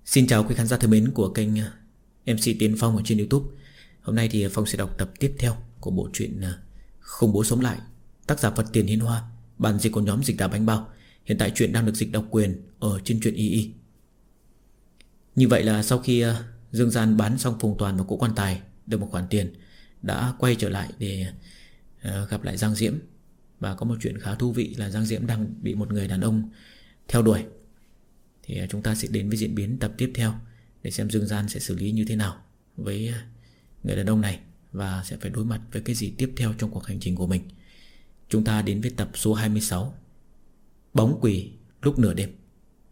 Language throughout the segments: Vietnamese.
Xin chào quý khán giả thân mến của kênh MC Tiến Phong ở trên YouTube. Hôm nay thì Phong sẽ đọc tập tiếp theo của bộ truyện Khủng Bố Sống Lại, tác giả Phật Tiền Hiến Hoa, bản dịch của nhóm Dịch Đá Bánh Bao. Hiện tại truyện đang được dịch độc quyền ở trên truyện YY. Như vậy là sau khi Dương Gian bán xong Phùng Toàn và Cụ Quan Tài được một khoản tiền, đã quay trở lại để gặp lại Giang Diễm. Và có một chuyện khá thú vị là Giang Diễm đang bị một người đàn ông theo đuổi. Thì chúng ta sẽ đến với diễn biến tập tiếp theo để xem Dương Gian sẽ xử lý như thế nào với người đàn ông này, và sẽ phải đối mặt với cái gì tiếp theo trong cuộc hành trình của mình. Chúng ta đến với tập số 26, Bóng Quỷ Lúc Nửa Đêm.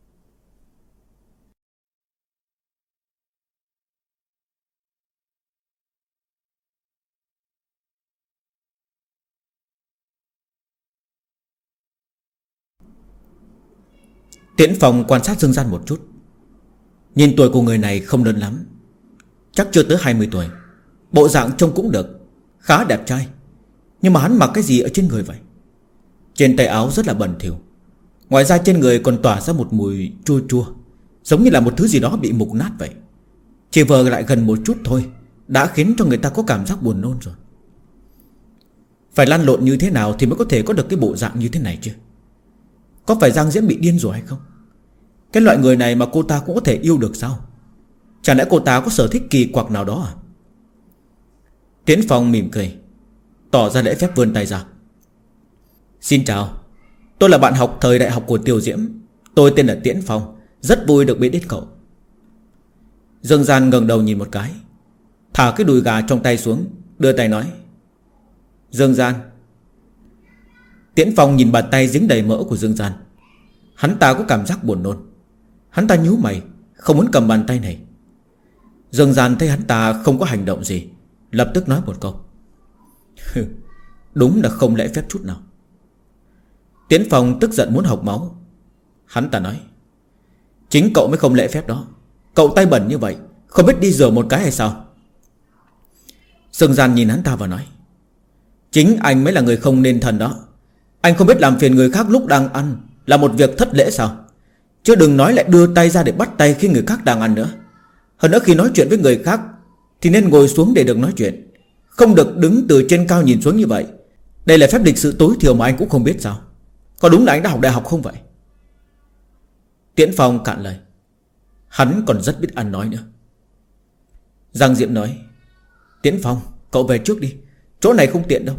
Tiễn Phong quan sát Dương Gian một chút. Nhìn tuổi của người này không lớn lắm, chắc chưa tới 20 tuổi. Bộ dạng trông cũng được, khá đẹp trai. Nhưng mà hắn mặc cái gì ở trên người vậy? Trên tay áo rất là bẩn thỉu. Ngoài ra trên người còn tỏa ra một mùi chua chua, giống như là một thứ gì đó bị mục nát vậy. Chỉ vờ lại gần một chút thôi đã khiến cho người ta có cảm giác buồn nôn rồi. Phải lăn lộn như thế nào thì mới có thể có được cái bộ dạng như thế này chứ? Có phải Giang Diễm bị điên rồi hay không? Cái loại người này mà cô ta cũng có thể yêu được sao? Chẳng lẽ cô ta có sở thích kỳ quặc nào đó à? Tiễn Phong mỉm cười, tỏ ra lễ phép vươn tay ra. Xin chào, tôi là bạn học thời đại học của Tiêu Diễm. Tôi tên là Tiễn Phong, rất vui được biết đến cậu. Dương Gian ngẩng đầu nhìn một cái, thả cái đùi gà trong tay xuống, đưa tay nói: Dương Gian. Tiễn Phong nhìn bàn tay dính đầy mỡ của Dương Gian. Hắn ta có cảm giác buồn nôn. Hắn ta nhíu mày, không muốn cầm bàn tay này. Dương Gian thấy hắn ta không có hành động gì, lập tức nói một câu: đúng là không lễ phép chút nào. Tiễn Phong tức giận muốn hộc máu. Hắn ta nói: chính cậu mới không lễ phép đó. Cậu tay bẩn như vậy, không biết đi rửa một cái hay sao? Dương Gian nhìn hắn ta và nói: chính anh mới là người không nên thần đó. Anh không biết làm phiền người khác lúc đang ăn là một việc thất lễ sao? Chứ đừng nói lại đưa tay ra để bắt tay khi người khác đang ăn nữa. Hơn nữa khi nói chuyện với người khác thì nên ngồi xuống để được nói chuyện, không được đứng từ trên cao nhìn xuống như vậy. Đây là phép lịch sự tối thiểu mà anh cũng không biết sao? Có đúng là anh đã học đại học không vậy? Tiễn Phong cạn lời. Hắn còn rất biết ăn nói nữa. Giang Diệm nói: Tiễn Phong, cậu về trước đi, chỗ này không tiện đâu.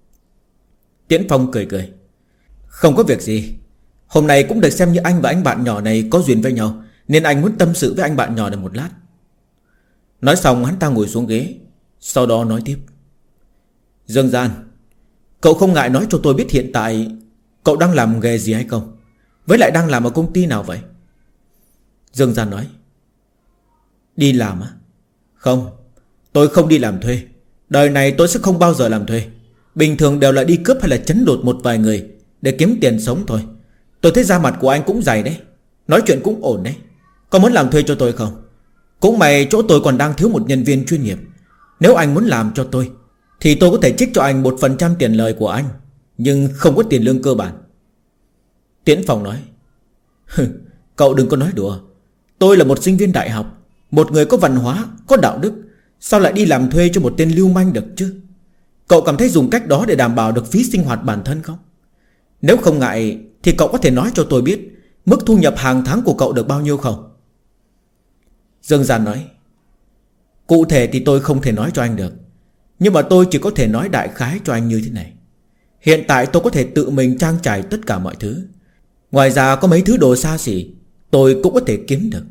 Tiễn Phong cười cười: không có việc gì. Hôm nay cũng được xem như anh và anh bạn nhỏ này có duyên với nhau, nên anh muốn tâm sự với anh bạn nhỏ này một lát. Nói xong hắn ta ngồi xuống ghế, sau đó nói tiếp: Dương Gian, cậu không ngại nói cho tôi biết hiện tại cậu đang làm nghề gì hay không? Với lại đang làm ở công ty nào vậy? Dương Gian nói: đi làm á? Không, tôi không đi làm thuê. Đời này tôi sẽ không bao giờ làm thuê. Bình thường đều là đi cướp hay là chấn đột một vài người để kiếm tiền sống thôi. Tôi thấy da mặt của anh cũng dày đấy, nói chuyện cũng ổn đấy. Có muốn làm thuê cho tôi không? Cũng may chỗ tôi còn đang thiếu một nhân viên chuyên nghiệp. Nếu anh muốn làm cho tôi thì tôi có thể trích cho anh 1% tiền lời của anh, nhưng không có tiền lương cơ bản. Tiễn Phong nói: cậu đừng có nói đùa. Tôi là một sinh viên đại học, một người có văn hóa, có đạo đức, sao lại đi làm thuê cho một tên lưu manh được chứ? Cậu cảm thấy dùng cách đó để đảm bảo được phí sinh hoạt bản thân không? Nếu không ngại thì cậu có thể nói cho tôi biết mức thu nhập hàng tháng của cậu được bao nhiêu không? Dương Gian nói: cụ thể thì tôi không thể nói cho anh được, nhưng mà tôi chỉ có thể nói đại khái cho anh như thế này. Hiện tại tôi có thể tự mình trang trải tất cả mọi thứ. Ngoài ra có mấy thứ đồ xa xỉ tôi cũng có thể kiếm được.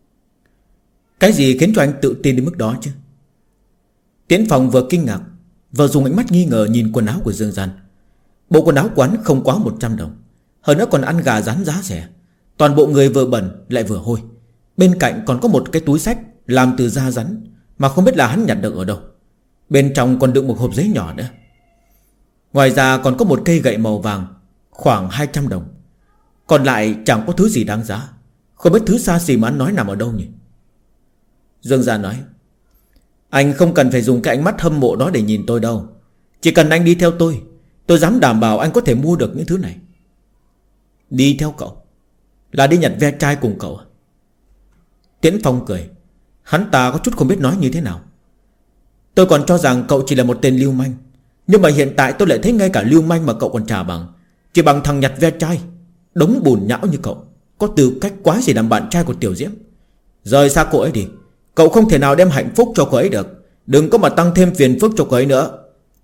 Cái gì khiến cho anh tự tin đến mức đó chứ? Tiễn Phong vừa kinh ngạc vừa dùng ánh mắt nghi ngờ nhìn quần áo của Dương Gian. Bộ quần áo quán không quá 100 đồng, hơn nữa còn ăn gà rán giá rẻ. Toàn bộ người vừa bẩn lại vừa hôi. Bên cạnh còn có một cái túi xách làm từ da rắn mà không biết là hắn nhặt được ở đâu. Bên trong còn đựng một hộp giấy nhỏ nữa. Ngoài ra còn có một cây gậy màu vàng khoảng 200 đồng. Còn lại chẳng có thứ gì đáng giá. Không biết thứ xa xỉ mà hắn nói nằm ở đâu nhỉ? Dương Gian nói: anh không cần phải dùng cái ánh mắt hâm mộ đó để nhìn tôi đâu. Chỉ cần anh đi theo tôi dám đảm bảo anh có thể mua được những thứ này. Đi theo cậu? Là đi nhặt ve chai cùng cậu à? Tiễn Phong cười. Hắn ta có chút không biết nói như thế nào. Tôi còn cho rằng cậu chỉ là một tên lưu manh, nhưng mà hiện tại tôi lại thấy ngay cả lưu manh mà cậu còn chả bằng. Chỉ bằng thằng nhặt ve chai, đống bùn nhão như cậu, có tư cách quá gì làm bạn trai của Tiểu Diễm. Rời xa cô ấy đi. Cậu không thể nào đem hạnh phúc cho cô ấy được. Đừng có mà tăng thêm phiền phức cho cô ấy nữa.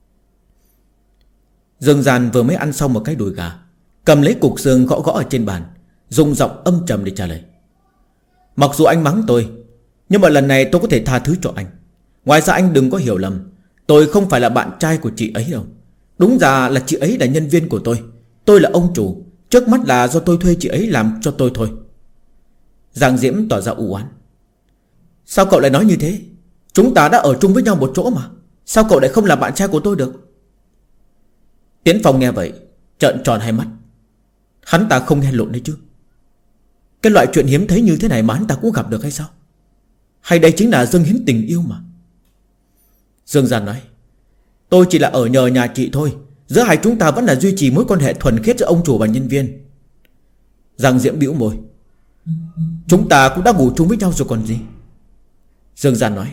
Dương Gian vừa mới ăn xong một cái đùi gà, cầm lấy cục xương gõ gõ ở trên bàn, dùng giọng âm trầm để trả lời. Mặc dù anh mắng tôi, nhưng mà lần này tôi có thể tha thứ cho anh. Ngoài ra anh đừng có hiểu lầm, tôi không phải là bạn trai của chị ấy đâu. Đúng ra là chị ấy là nhân viên của tôi. Tôi là ông chủ. Trước mắt là do tôi thuê chị ấy làm cho tôi thôi. Giang Diễm tỏ ra u oán. Sao cậu lại nói như thế? Chúng ta đã ở chung với nhau một chỗ mà. Sao cậu lại không là bạn trai của tôi được? Tiễn Phong nghe vậy trợn tròn hai mắt. Hắn ta không nghe lộn đấy chứ. Cái loại chuyện hiếm thấy như thế này mà hắn ta cũng gặp được hay sao? Hay đây chính là dâng hiến tình yêu mà? Dương Gian nói, tôi chỉ là ở nhờ nhà chị thôi. Giữa hai chúng ta vẫn là duy trì mối quan hệ thuần khiết giữa ông chủ và nhân viên. Giang Diễm bĩu môi. Chúng ta cũng đã ngủ chung với nhau rồi còn gì. Dương Gian nói,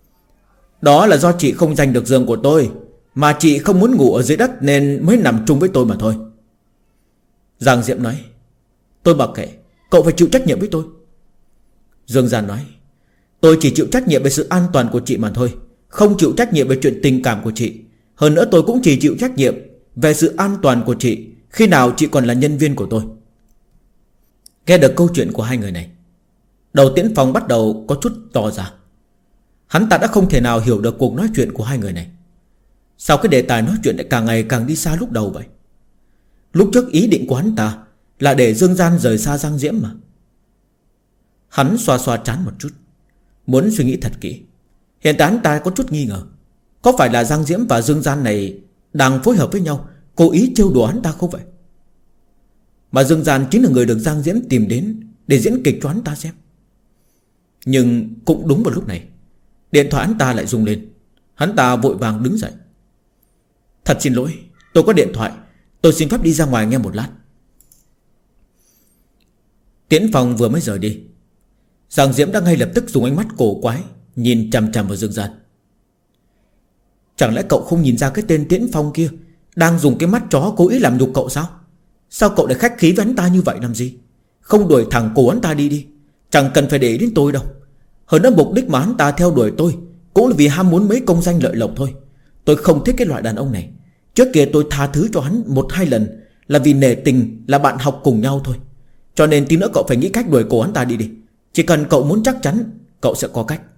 đó là do chị không giành được giường của tôi, mà chị không muốn ngủ ở dưới đất nên mới nằm chung với tôi mà thôi. Giang Diễm nói, tôi mặc kệ, cậu phải chịu trách nhiệm với tôi. Dương Gian nói, tôi chỉ chịu trách nhiệm về sự an toàn của chị mà thôi, không chịu trách nhiệm về chuyện tình cảm của chị. Hơn nữa tôi cũng chỉ chịu trách nhiệm về sự an toàn của chị khi nào chị còn là nhân viên của tôi. Nghe được câu chuyện của hai người này, đầu Tiễn Phong bắt đầu có chút to ra. Hắn ta đã không thể nào hiểu được cuộc nói chuyện của hai người này. Sao cái đề tài nói chuyện lại càng ngày càng đi xa lúc đầu vậy? Lúc trước ý định của hắn ta là để Dương Gian rời xa Giang Diễm mà. Hắn xoa xoa trán một chút, muốn suy nghĩ thật kỹ. Hiện tại hắn ta có chút nghi ngờ, có phải là Giang Diễm và Dương Gian này đang phối hợp với nhau, cố ý trêu đùa hắn ta không vậy? Mà Dương Gian chính là người được Giang Diễm tìm đến để diễn kịch cho hắn ta xem. Nhưng cũng đúng vào lúc này, điện thoại hắn ta lại rung lên. Hắn ta vội vàng đứng dậy. Thật xin lỗi, tôi có điện thoại, tôi xin phép đi ra ngoài nghe một lát. Tiễn Phong vừa mới rời đi, Giang Diễm đã ngay lập tức dùng ánh mắt cổ quái nhìn chằm chằm vào Dương Gian. Chẳng lẽ cậu không nhìn ra cái tên Tiễn Phong kia đang dùng cái mắt chó cố ý làm nhục cậu sao? Sao cậu lại khách khí với hắn ta như vậy làm gì? Không đuổi thẳng cổ hắn ta đi đi. Chẳng cần phải để ý đến tôi đâu. Hơn nữa mục đích mà hắn ta theo đuổi tôi cũng là vì ham muốn mấy công danh lợi lộc thôi. Tôi không thích cái loại đàn ông này. Trước kia tôi tha thứ cho hắn một hai lần là vì nể tình, là bạn học cùng nhau thôi. Cho nên tí nữa cậu phải nghĩ cách đuổi cổ hắn ta đi đi. Chỉ cần cậu muốn chắc chắn, cậu sẽ có cách.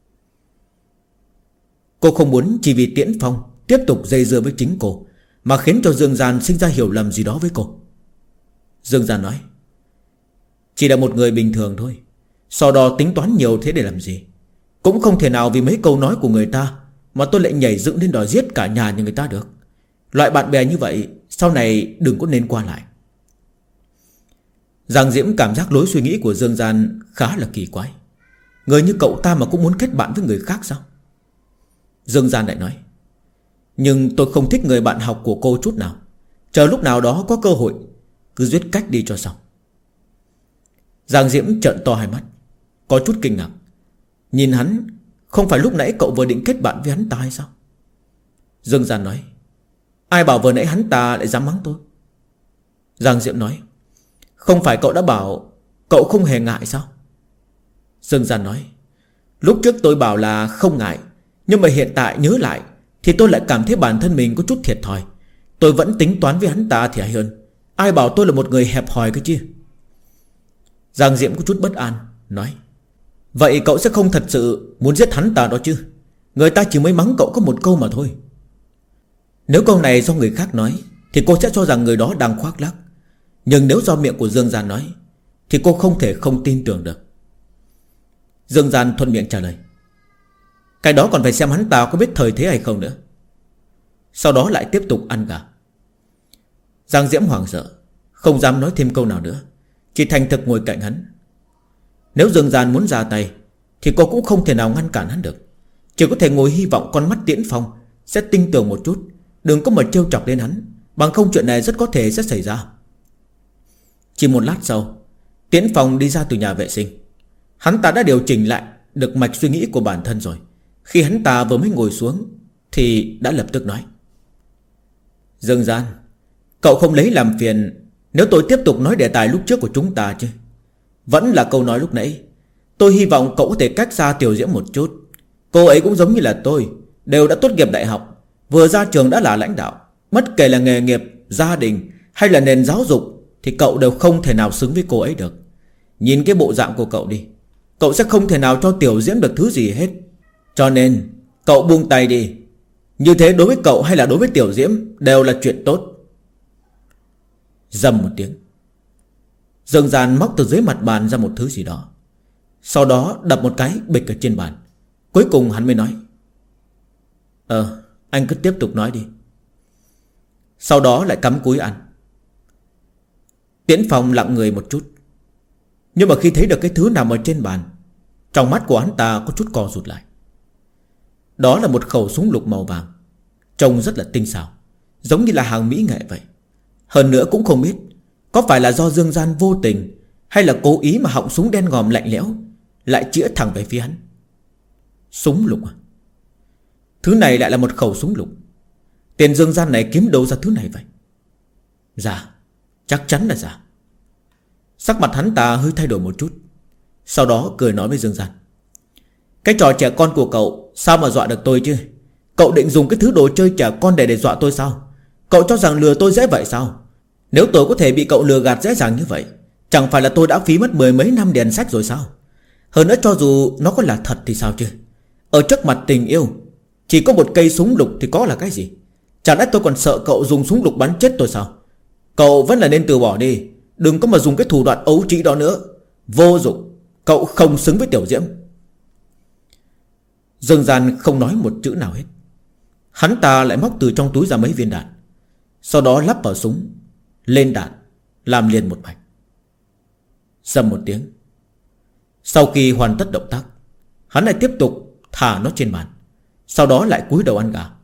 Cô không muốn chỉ vì Tiễn Phong tiếp tục dây dưa với chính cô mà khiến cho Dương Gian sinh ra hiểu lầm gì đó với cô. Dương Gian nói, chỉ là một người bình thường thôi, so đo tính toán nhiều thế để làm gì? Cũng không thể nào vì mấy câu nói của người ta mà tôi lại nhảy dựng lên đòi giết cả nhà như người ta được. Loại bạn bè như vậy sau này đừng có nên qua lại. Giang Diễm cảm giác lối suy nghĩ của Dương Gian khá là kỳ quái. Người như cậu ta mà cũng muốn kết bạn với người khác sao? Dương Gian lại nói, nhưng tôi không thích người bạn học của cô chút nào. Chờ lúc nào đó có cơ hội cứ giết cách đi cho xong. Giang Diễm trợn to hai mắt, có chút kinh ngạc. Nhìn hắn, không phải lúc nãy cậu vừa định kết bạn với hắn ta hay sao? Dương Gian nói, ai bảo vừa nãy hắn ta lại dám mắng tôi? Giang Diễm nói, không phải cậu đã bảo cậu không hề ngại sao? Dương Gian nói, lúc trước tôi bảo là không ngại, nhưng mà hiện tại nhớ lại thì tôi lại cảm thấy bản thân mình có chút thiệt thòi. Tôi vẫn tính toán với hắn ta thì hay hơn. Ai bảo tôi là một người hẹp hòi cơ chứ? Giang Diễm có chút bất an nói, vậy cậu sẽ không thật sự muốn giết hắn ta đó chứ? Người ta chỉ mới mắng cậu có một câu mà thôi. Nếu câu này do người khác nói thì cô sẽ cho rằng người đó đang khoác lác. Nhưng nếu do miệng của Dương Gian nói thì cô không thể không tin tưởng được. Dương Gian thuận miệng trả lời, cái đó còn phải xem hắn ta có biết thời thế hay không nữa. Sau đó lại tiếp tục ăn gà. Giang Diễm hoảng sợ, không dám nói thêm câu nào nữa, chỉ thành thực ngồi cạnh hắn. Nếu Dương Gian muốn ra tay thì cô cũng không thể nào ngăn cản hắn được. Chỉ có thể ngồi hy vọng con mắt Tiễn Phong sẽ tinh tường một chút, đừng có mà trêu chọc đến hắn, bằng không chuyện này rất có thể sẽ xảy ra. Chỉ một lát sau, Tiễn Phong đi ra từ nhà vệ sinh. Hắn ta đã điều chỉnh lại được mạch suy nghĩ của bản thân rồi. Khi hắn ta vừa mới ngồi xuống thì đã lập tức nói: Dương Gian, cậu không lấy làm phiền nếu tôi tiếp tục nói đề tài lúc trước của chúng ta chứ? Vẫn là câu nói lúc nãy. Tôi hy vọng cậu có thể cách xa Tiểu Diễm một chút. Cô ấy cũng giống như là tôi, đều đã tốt nghiệp đại học, vừa ra trường đã là lãnh đạo. Bất kể là nghề nghiệp, gia đình hay là nền giáo dục thì cậu đều không thể nào xứng với cô ấy được. Nhìn cái bộ dạng của cậu đi, cậu sẽ không thể nào cho Tiểu Diễm được thứ gì hết. Cho nên cậu buông tay đi. Như thế đối với cậu hay là đối với Tiểu Diễm đều là chuyện tốt. Rầm một tiếng, Dương Gian móc từ dưới mặt bàn ra một thứ gì đó, sau đó đập một cái bịch ở trên bàn. Cuối cùng hắn mới nói: anh cứ tiếp tục nói đi. Sau đó lại cắm cúi ăn. Tiễn Phong lặng người một chút, nhưng mà khi thấy được cái thứ nằm ở trên bàn, trong mắt của hắn ta có chút co rụt lại. Đó là một khẩu súng lục màu vàng, trông rất là tinh xảo, giống như là hàng mỹ nghệ vậy. Hơn nữa cũng không biết có phải là do Dương Gian vô tình hay là cố ý mà họng súng đen ngòm lạnh lẽo lại chĩa thẳng về phía hắn. Súng lục à? Thứ này lại là một khẩu súng lục. Tiền Dương Gian này kiếm đâu ra thứ này vậy? Dạ, chắc chắn là giả. Sắc mặt hắn ta hơi thay đổi một chút, sau đó cười nói với Dương Gian: cái trò trẻ con của cậu sao mà dọa được tôi chứ? Cậu định dùng cái thứ đồ chơi trẻ con để dọa tôi sao? Cậu cho rằng lừa tôi dễ vậy sao? Nếu tôi có thể bị cậu lừa gạt dễ dàng như vậy, chẳng phải là tôi đã phí mất 10 mấy năm đèn sách rồi sao? Hơn nữa cho dù nó có là thật thì sao chứ? Ở trước mặt tình yêu, chỉ có một cây súng lục thì có là cái gì? Chẳng lẽ tôi còn sợ cậu dùng súng lục bắn chết tôi sao? Cậu vẫn là nên từ bỏ đi. Đừng có mà dùng cái thủ đoạn ấu trĩ đó nữa. Vô dụng. Cậu không xứng với Tiểu Diễm. Dương Gian không nói một chữ nào hết. Hắn ta lại móc từ trong túi ra mấy viên đạn, sau đó lắp vào súng, lên đạn, làm liền một mạch. Rầm một tiếng. Sau khi hoàn tất động tác, hắn lại tiếp tục thả nó trên bàn, sau đó lại cúi đầu ăn gà.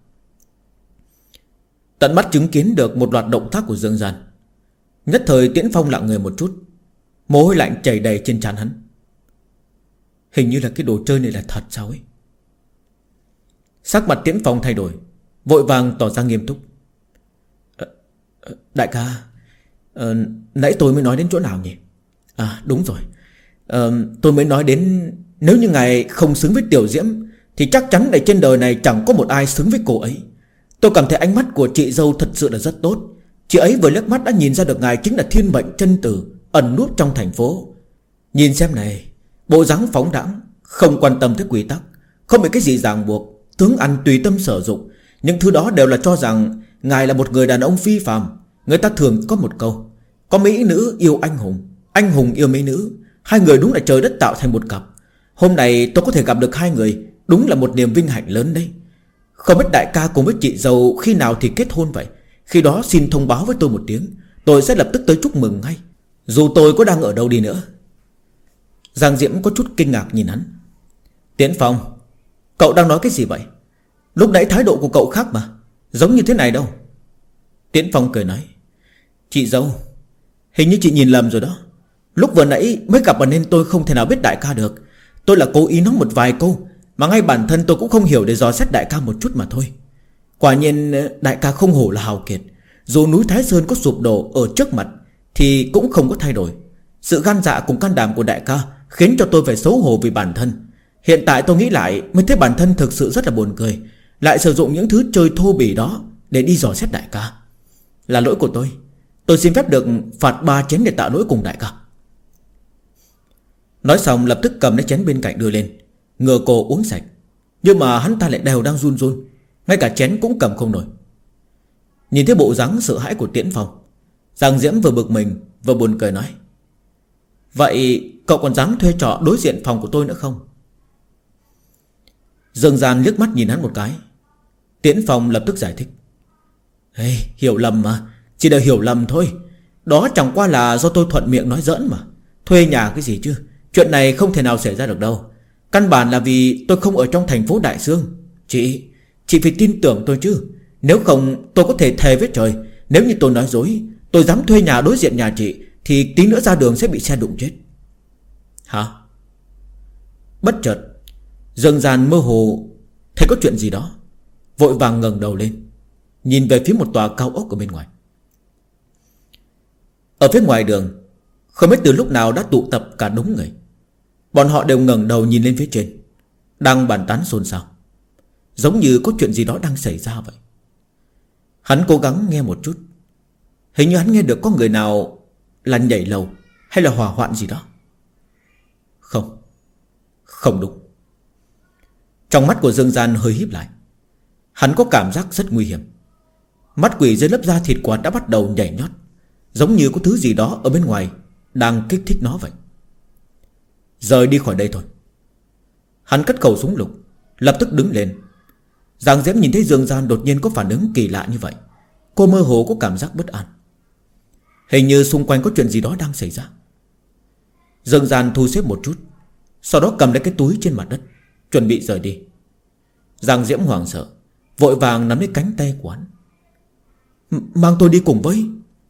Tận mắt chứng kiến được một loạt động tác của Dương Gian, nhất thời Tiễn Phong lặng người một chút, mồ hôi lạnh chảy đầy trên trán hắn. Hình như là cái đồ chơi này là thật sao ấy? Sắc mặt Tiễn Phong thay đổi, vội vàng tỏ ra nghiêm túc. Đại ca, nãy tôi mới nói đến chỗ nào nhỉ? À đúng rồi, tôi mới nói đến nếu như ngài không xứng với Tiểu Diễm thì chắc chắn là trên đời này chẳng có một ai xứng với cô ấy. Tôi cảm thấy ánh mắt của chị dâu thật sự là rất tốt. Chị ấy vừa liếc mắt đã nhìn ra được ngài chính là thiên mệnh chân tử ẩn núp trong thành phố. Nhìn xem này, bộ dáng phóng đãng, không quan tâm tới quy tắc, không bị cái gì ràng buộc, tướng ăn tùy tâm sở dụng. Những thứ đó đều là cho rằng ngài là một người đàn ông phi phàm. Người ta thường có một câu: có mỹ nữ yêu anh hùng yêu mỹ nữ. Hai người đúng là trời đất tạo thành một cặp. Hôm nay tôi có thể gặp được hai người, đúng là một niềm vinh hạnh lớn đấy. Không biết đại ca cùng với chị dâu khi nào thì kết hôn vậy? Khi đó xin thông báo với tôi một tiếng, tôi sẽ lập tức tới chúc mừng ngay, dù tôi có đang ở đâu đi nữa. Giang Diễm có chút kinh ngạc nhìn hắn. Tiễn Phong, cậu đang nói cái gì vậy? Lúc nãy thái độ của cậu khác mà, giống như thế này đâu. Tiễn Phong cười nói: chị dâu, hình như chị nhìn lầm rồi đó. Lúc vừa nãy mới gặp mà nên tôi không thể nào biết đại ca được. Tôi là cố ý nói một vài câu mà ngay bản thân tôi cũng không hiểu để dò xét đại ca một chút mà thôi. Quả nhiên đại ca không hổ là hào kiệt. Dù núi Thái Sơn có sụp đổ ở trước mặt thì cũng không có thay đổi. Sự gan dạ cùng can đảm của đại ca khiến cho tôi phải xấu hổ vì bản thân. Hiện tại tôi nghĩ lại mới thấy bản thân thực sự rất là buồn cười, lại sử dụng những thứ chơi thô bỉ đó để đi dò xét đại ca. Là lỗi của tôi xin phép được phạt 3 chén để tạ lỗi cùng đại ca. Nói xong lập tức cầm lấy chén bên cạnh đưa lên, ngửa cổ uống sạch. Nhưng mà hắn ta lại đều đang run run, ngay cả chén cũng cầm không nổi. Nhìn thấy bộ dáng sợ hãi của Tiễn Phong, Giang Diễm vừa bực mình vừa buồn cười nói: vậy cậu còn dám thuê trọ đối diện phòng của tôi nữa không? Dương Gian liếc mắt nhìn hắn một cái. Tiễn Phong lập tức giải thích: hiểu lầm mà, chỉ là hiểu lầm thôi. Đó chẳng qua là do tôi thuận miệng nói giỡn mà. Thuê nhà cái gì chứ, chuyện này không thể nào xảy ra được đâu. Căn bản là vì tôi không ở trong thành phố Đại Sương. Chị phải tin tưởng tôi chứ. Nếu không tôi có thể thề với trời, nếu như tôi nói dối, tôi dám thuê nhà đối diện nhà chị, thì tí nữa ra đường sẽ bị xe đụng chết. Hả? Bất chợt Dương Gian mơ hồ thấy có chuyện gì đó, vội vàng ngẩng đầu lên, nhìn về phía một tòa cao ốc ở bên ngoài. Ở phía ngoài đường, không biết từ lúc nào đã tụ tập cả đống người. Bọn họ đều ngẩng đầu nhìn lên phía trên, đang bàn tán xôn xao, giống như có chuyện gì đó đang xảy ra vậy. Hắn cố gắng nghe một chút, hình như hắn nghe được có người nào là nhảy lầu hay là hỏa hoạn gì đó. Không, không đúng. Trong mắt của Dương Gian hơi híp lại. Hắn có cảm giác rất nguy hiểm. Mắt quỷ dưới lớp da thịt của hắn đã bắt đầu nhảy nhót, giống như có thứ gì đó ở bên ngoài đang kích thích nó vậy. Rời đi khỏi đây thôi. Hắn cất khẩu súng lục, lập tức đứng lên. Giang Diễm nhìn thấy Dương Gian đột nhiên có phản ứng kỳ lạ như vậy, cô mơ hồ có cảm giác bất an. Hình như xung quanh có chuyện gì đó đang xảy ra. Dương Gian thu xếp một chút, sau đó cầm lấy cái túi trên mặt đất, chuẩn bị rời đi. Giang Diễm hoảng sợ, vội vàng nắm lấy cánh tay của hắn. Mang tôi đi cùng với.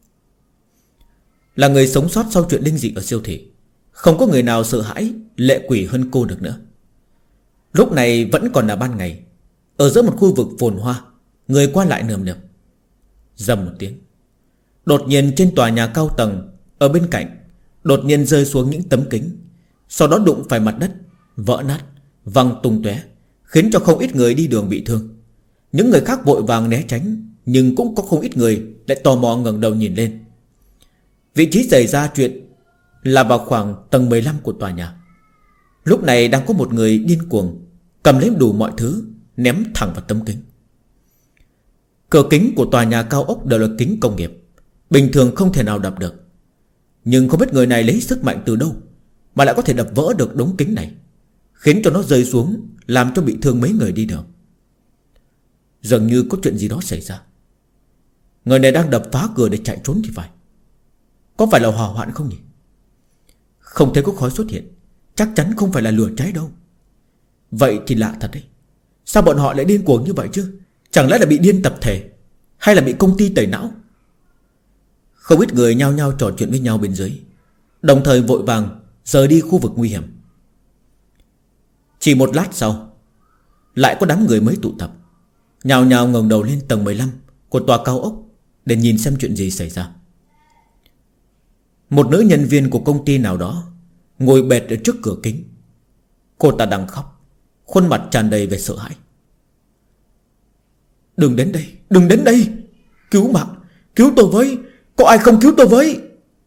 Là người sống sót sau chuyện linh dị ở siêu thị, không có người nào sợ hãi lệ quỷ hơn cô được nữa. Lúc này vẫn còn là ban ngày, ở giữa một khu vực phồn hoa, người qua lại nườm nượp. Rầm một tiếng, đột nhiên trên tòa nhà cao tầng ở bên cạnh đột nhiên rơi xuống những tấm kính, sau đó đụng phải mặt đất, vỡ nát, văng tung tóe, khiến cho không ít người đi đường bị thương. Những người khác vội vàng né tránh, nhưng cũng có không ít người lại tò mò ngẩng đầu nhìn lên. Vị trí xảy ra chuyện là vào khoảng tầng 15 của tòa nhà. Lúc này đang có một người điên cuồng cầm lấy đủ mọi thứ ném thẳng vào tấm kính. Cửa kính của tòa nhà cao ốc đều là kính công nghiệp, bình thường không thể nào đập được. Nhưng không biết người này lấy sức mạnh từ đâu mà lại có thể đập vỡ được đống kính này, khiến cho nó rơi xuống, làm cho bị thương mấy người đi đường. Dường như có chuyện gì đó xảy ra. Người này đang đập phá cửa để chạy trốn thì phải. Có phải là hỏa hoạn không nhỉ? Không thấy có khói xuất hiện, chắc chắn không phải là lửa cháy đâu. Vậy thì lạ thật đấy. Sao bọn họ lại điên cuồng như vậy chứ? Chẳng lẽ là bị điên tập thể, hay là bị công ty tẩy não? Không ít người nhao nhao trò chuyện với nhau bên dưới, đồng thời vội vàng rời đi khu vực nguy hiểm. Chỉ một lát sau, lại có đám người mới tụ tập, nhao nhao ngẩng đầu lên tầng 15 của tòa cao ốc để nhìn xem chuyện gì xảy ra. Một nữ nhân viên của công ty nào đó ngồi bệt ở trước cửa kính. Cô ta đang khóc, khuôn mặt tràn đầy vẻ sợ hãi. Đừng đến đây, đừng đến đây, cứu mạng, cứu tôi với, có ai không cứu tôi với.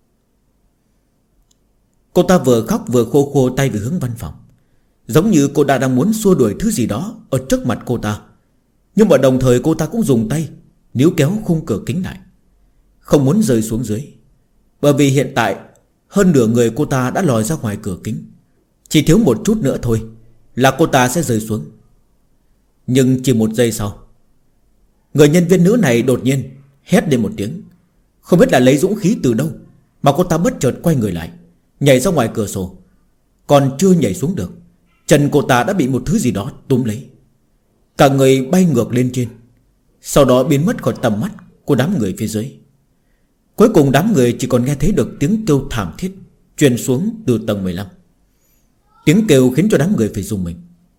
Cô ta vừa khóc vừa khô khô tay về hướng văn phòng, giống như cô ta đang muốn xua đuổi thứ gì đó ở trước mặt cô ta. Nhưng mà đồng thời cô ta cũng dùng tay níu kéo khung cửa kính lại, không muốn rơi xuống dưới. Bởi vì hiện tại hơn nửa người cô ta đã lòi ra ngoài cửa kính, chỉ thiếu một chút nữa thôi là cô ta sẽ rơi xuống. Nhưng chỉ một giây sau, người nhân viên nữ này đột nhiên hét lên một tiếng. Không biết là lấy dũng khí từ đâu mà cô ta bất chợt quay người lại, nhảy ra ngoài cửa sổ. Còn chưa nhảy xuống được, chân cô ta đã bị một thứ gì đó túm lấy, cả người bay ngược lên trên, sau đó biến mất khỏi tầm mắt của đám người phía dưới. Cuối cùng đám người chỉ còn nghe thấy được tiếng kêu thảm thiết truyền xuống từ tầng 15. Tiếng kêu khiến cho đám người phải rùng mình.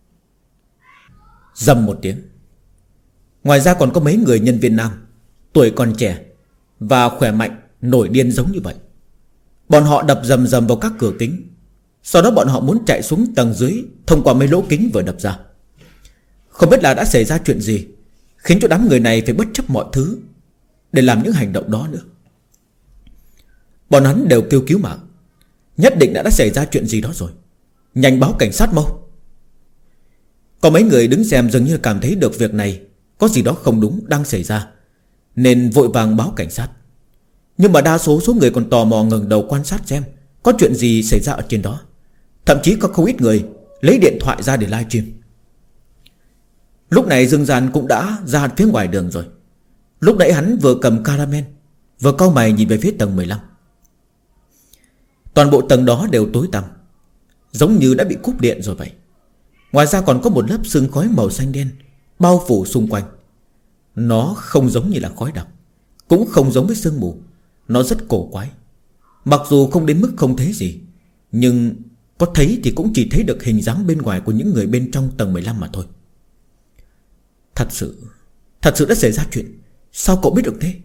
Rầm một tiếng. Ngoài ra còn có mấy người nhân viên nam, tuổi còn trẻ và khỏe mạnh, nổi điên giống như vậy. Bọn họ đập rầm rầm vào các cửa kính, sau đó bọn họ muốn chạy xuống tầng dưới thông qua mấy lỗ kính vừa đập ra. Không biết là đã xảy ra chuyện gì khiến cho đám người này phải bất chấp mọi thứ để làm những hành động đó nữa. Bọn hắn đều kêu cứu mạng, nhất định đã xảy ra chuyện gì đó rồi, nhanh báo cảnh sát mau. Có mấy người đứng xem dường như cảm thấy được việc này có gì đó không đúng đang xảy ra, nên vội vàng báo cảnh sát. Nhưng mà đa số người còn tò mò ngẩng đầu quan sát xem có chuyện gì xảy ra ở trên đó. Thậm chí có không ít người lấy điện thoại ra để livestream. Lúc này Dương Gian cũng đã ra phía ngoài đường rồi. Lúc nãy hắn vừa cầm caramel, vừa cau mày nhìn về phía tầng 15. Toàn bộ tầng đó đều tối tăm, giống như đã bị cúp điện rồi vậy. Ngoài ra còn có một lớp sương khói màu xanh đen bao phủ xung quanh. Nó không giống như là khói đặc, cũng không giống với sương mù. Nó rất cổ quái. Mặc dù không đến mức không thấy gì, nhưng có thấy thì cũng chỉ thấy được hình dáng bên ngoài của những người bên trong tầng 15 mà thôi. Thật sự đã xảy ra chuyện. Sao cậu biết được thế?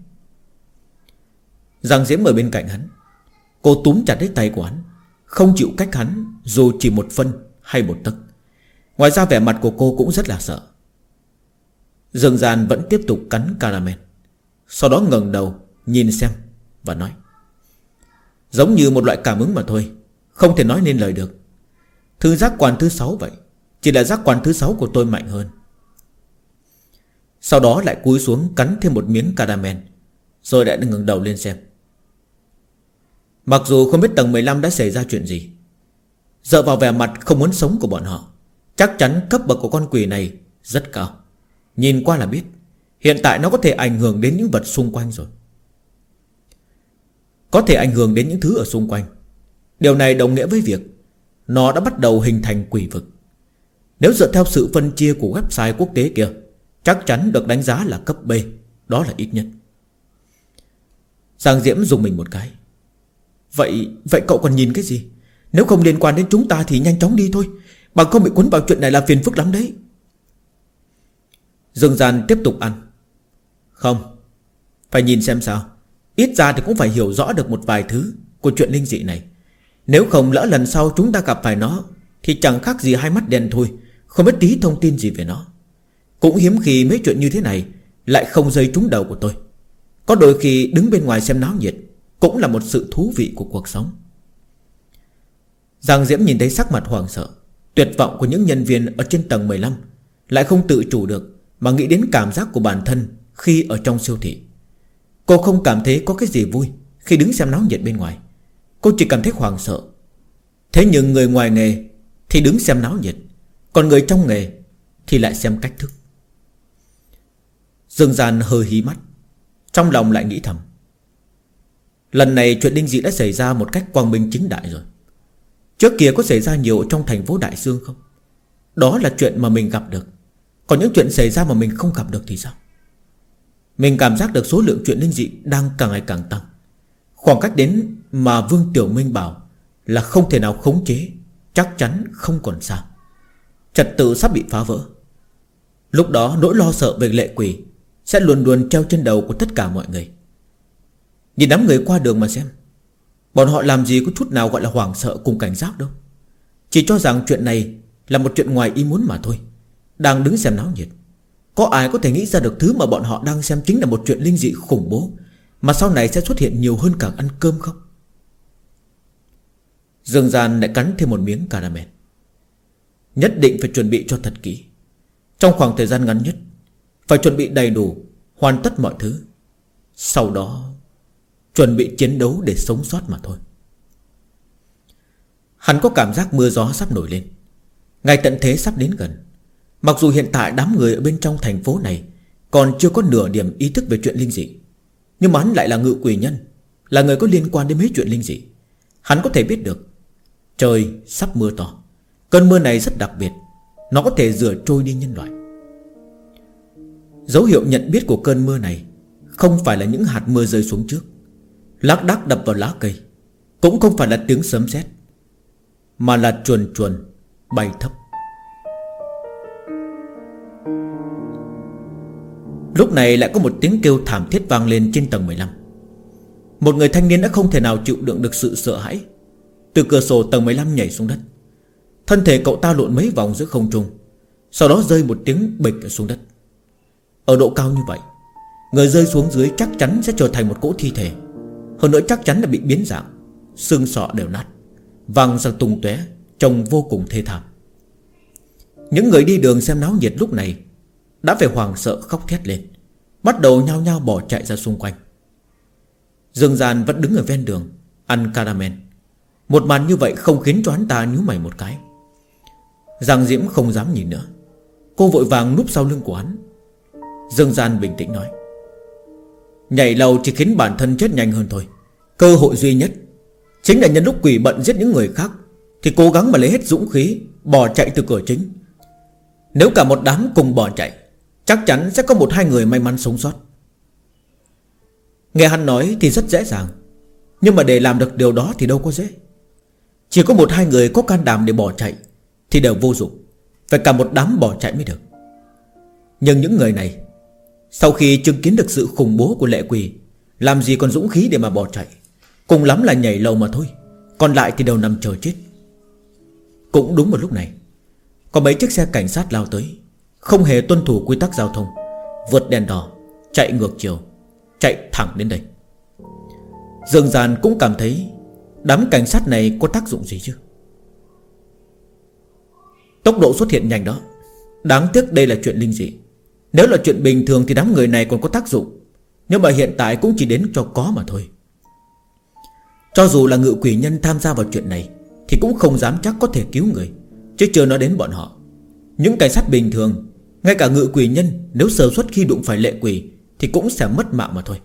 Giang Diễm ở bên cạnh hắn. Cô túm chặt lấy tay của hắn, không chịu cách hắn dù chỉ một phân hay một tấc. Ngoài ra vẻ mặt của cô cũng rất là sợ. Dương Gian vẫn tiếp tục cắn caramel, sau đó ngẩng đầu nhìn xem và nói: giống như một loại cảm ứng mà thôi, không thể nói nên lời được. Thứ giác quan thứ 6 vậy. Chỉ là giác quan thứ 6 của tôi mạnh hơn. Sau đó lại cúi xuống cắn thêm một miếng caramel, rồi lại ngẩng đầu lên xem. Mặc dù không biết tầng 15 đã xảy ra chuyện gì, dựa vào vẻ mặt không muốn sống của bọn họ, chắc chắn cấp bậc của con quỷ này rất cao. Nhìn qua là biết hiện tại nó có thể ảnh hưởng đến những vật xung quanh rồi. Có thể ảnh hưởng đến những thứ ở xung quanh. Điều này đồng nghĩa với việc nó đã bắt đầu hình thành quỷ vực. Nếu dựa theo sự phân chia của website quốc tế kia, chắc chắn được đánh giá là cấp B. Đó là ít nhất. Giang Diễm dùng mình một cái. Vậy cậu còn nhìn cái gì? Nếu không liên quan đến chúng ta thì nhanh chóng đi thôi, bằng không bị cuốn vào chuyện này là phiền phức lắm đấy. Dương Gian tiếp tục ăn. Không, phải nhìn xem sao. Ít ra thì cũng phải hiểu rõ được một vài thứ của chuyện linh dị này. Nếu không lỡ lần sau chúng ta gặp phải nó thì chẳng khác gì hai mắt đen thôi, không biết tí thông tin gì về nó. Cũng hiếm khi mấy chuyện như thế này lại không rơi trúng đầu của tôi. Có đôi khi đứng bên ngoài xem náo nhiệt cũng là một sự thú vị của cuộc sống. Giang Diễm nhìn thấy sắc mặt hoảng sợ, tuyệt vọng của những nhân viên ở trên tầng 15, lại không tự chủ được mà nghĩ đến cảm giác của bản thân khi ở trong siêu thị. Cô không cảm thấy có cái gì vui khi đứng xem náo nhiệt bên ngoài. Cô chỉ cảm thấy hoảng sợ. Thế nhưng người ngoài nghề thì đứng xem náo nhiệt, còn người trong nghề thì lại xem cách thức. Dương Gian hơi hí mắt, trong lòng lại nghĩ thầm: lần này chuyện linh dị đã xảy ra một cách quang minh chính đại rồi. Trước kia có xảy ra nhiều trong thành phố Đại Dương không? Đó là chuyện mà mình gặp được. Còn những chuyện xảy ra mà mình không gặp được thì sao? Mình cảm giác được số lượng chuyện linh dị đang càng ngày càng tăng. Khoảng cách đến mà Vương Tiểu Minh bảo là không thể nào khống chế chắc chắn không còn xa. Trật tự sắp bị phá vỡ. Lúc đó nỗi lo sợ về lệ quỷ sẽ luôn luôn treo trên đầu của tất cả mọi người. Nhìn đám người qua đường mà xem, bọn họ làm gì có chút nào gọi là hoảng sợ cùng cảnh giác đâu. Chỉ cho rằng chuyện này là một chuyện ngoài ý muốn mà thôi. Đang đứng xem náo nhiệt, có ai có thể nghĩ ra được thứ mà bọn họ đang xem chính là một chuyện linh dị khủng bố, mà sau này sẽ xuất hiện nhiều hơn cả ăn cơm không? Dương Gian lại cắn thêm một miếng caramel. Nhất định phải chuẩn bị cho thật kỹ. Trong khoảng thời gian ngắn nhất phải chuẩn bị đầy đủ, hoàn tất mọi thứ. Sau đó chuẩn bị chiến đấu để sống sót mà thôi. Hắn có cảm giác mưa gió sắp nổi lên, ngày tận thế sắp đến gần. Mặc dù hiện tại đám người ở bên trong thành phố này còn chưa có nửa điểm ý thức về chuyện linh dị, nhưng mà hắn lại là ngự quỷ nhân, là người có liên quan đến mấy chuyện linh dị. Hắn có thể biết được trời sắp mưa to. Cơn mưa này rất đặc biệt, nó có thể rửa trôi đi nhân loại. Dấu hiệu nhận biết của cơn mưa này không phải là những hạt mưa rơi xuống trước, lác đác đập vào lá cây, cũng không phải là tiếng sấm sét, mà là chuồn chuồn bay thấp. Lúc này lại có một tiếng kêu thảm thiết vang lên trên tầng 15. Một người thanh niên đã không thể nào chịu đựng được sự sợ hãi, từ cửa sổ tầng 15 nhảy xuống đất. Thân thể cậu ta lộn mấy vòng giữa không trung, sau đó rơi một tiếng bịch xuống đất. Ở độ cao như vậy, người rơi xuống dưới chắc chắn sẽ trở thành một cỗ thi thể. Hơn nữa chắc chắn là bị biến dạng, xương sọ đều nát, văng sang tung tóe, trông vô cùng thê thảm. Những người đi đường xem náo nhiệt lúc này đã phải hoảng sợ khóc thét lên, bắt đầu nhao nhao bỏ chạy ra xung quanh. Dương Gian vẫn đứng ở ven đường ăn caramel. Một màn như vậy không khiến cho hắn ta nhíu mày một cái. Giang Diễm không dám nhìn nữa, cô vội vàng núp sau lưng của hắn. Dương Gian bình tĩnh nói: nhảy lầu chỉ khiến bản thân chết nhanh hơn thôi. Cơ hội duy nhất chính là nhân lúc quỷ bận giết những người khác thì cố gắng mà lấy hết dũng khí bỏ chạy từ cửa chính. Nếu cả một đám cùng bỏ chạy, chắc chắn sẽ có một hai người may mắn sống sót. Nghe hắn nói thì rất dễ dàng, nhưng mà để làm được điều đó thì đâu có dễ. Chỉ có 1-2 người có can đảm để bỏ chạy thì đều vô dụng, phải cả một đám bỏ chạy mới được. Nhưng những người này sau khi chứng kiến được sự khủng bố của lệ quỷ, làm gì còn dũng khí để mà bỏ chạy, cùng lắm là nhảy lầu mà thôi, còn lại thì đều nằm chờ chết. Cũng đúng một lúc này, có mấy chiếc xe cảnh sát lao tới, không hề tuân thủ quy tắc giao thông, vượt đèn đỏ, chạy ngược chiều, chạy thẳng đến đây. Dương Gian cũng cảm thấy đám cảnh sát này có tác dụng gì chứ. Tốc độ xuất hiện nhanh đó. Đáng tiếc đây là chuyện linh dị. Nếu là chuyện bình thường thì đám người này còn có tác dụng, nhưng mà hiện tại cũng chỉ đến cho có mà thôi. Cho dù là ngự quỷ nhân tham gia vào chuyện này thì cũng không dám chắc có thể cứu người, chứ chưa nói đến bọn họ. Những cảnh sát bình thường, ngay cả ngự quỷ nhân nếu sơ suất khi đụng phải lệ quỷ thì cũng sẽ mất mạng mà thôi.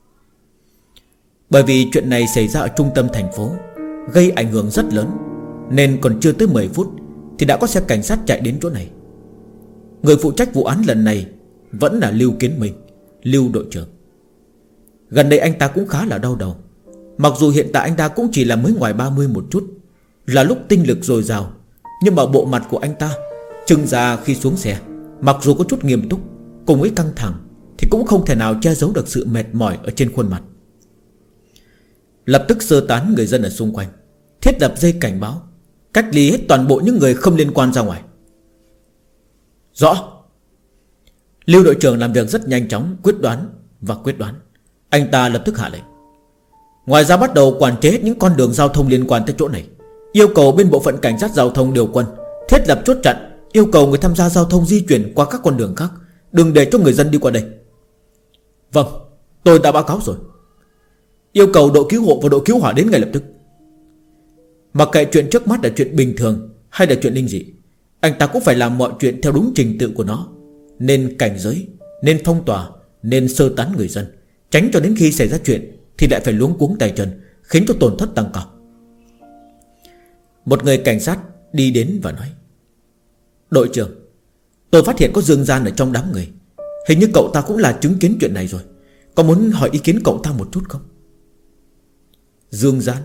Bởi vì chuyện này xảy ra ở trung tâm thành phố, gây ảnh hưởng rất lớn, nên còn chưa tới 10 phút thì đã có xe cảnh sát chạy đến chỗ này. Người phụ trách vụ án lần này vẫn là Lưu Kiến Minh, Lưu đội trưởng. Gần đây anh ta cũng khá là đau đầu. Mặc dù hiện tại anh ta cũng chỉ là mới ngoài 30 một chút, là lúc tinh lực dồi dào, nhưng mà bộ mặt của anh ta trưng ra khi xuống xe, mặc dù có chút nghiêm túc cùng với căng thẳng, thì cũng không thể nào che giấu được sự mệt mỏi ở trên khuôn mặt. Lập tức sơ tán người dân ở xung quanh, thiết lập dây cảnh báo, cách ly hết toàn bộ những người không liên quan ra ngoài. Rõ. Lưu đội trưởng làm việc rất nhanh chóng, quyết đoán. Anh ta lập tức hạ lệnh. Ngoài ra bắt đầu quản chế hết những con đường giao thông liên quan tới chỗ này, yêu cầu bên bộ phận cảnh sát giao thông điều quân, thiết lập chốt chặn, yêu cầu người tham gia giao thông di chuyển qua các con đường khác, đừng để cho người dân đi qua đây. Vâng, tôi đã báo cáo rồi. Yêu cầu đội cứu hộ và đội cứu hỏa đến ngay lập tức. Mặc kệ chuyện trước mắt là chuyện bình thường hay là chuyện linh dị, anh ta cũng phải làm mọi chuyện theo đúng trình tự của nó. Nên cảnh giới, nên phong tỏa, nên sơ tán người dân, tránh cho đến khi xảy ra chuyện thì lại phải luống cuống tay chân, khiến cho tổn thất tăng cao. Một người cảnh sát đi đến và nói: Đội trưởng, tôi phát hiện có Dương Gian ở trong đám người. Hình như cậu ta cũng là chứng kiến chuyện này rồi, có muốn hỏi ý kiến cậu ta một chút không? Dương Gian?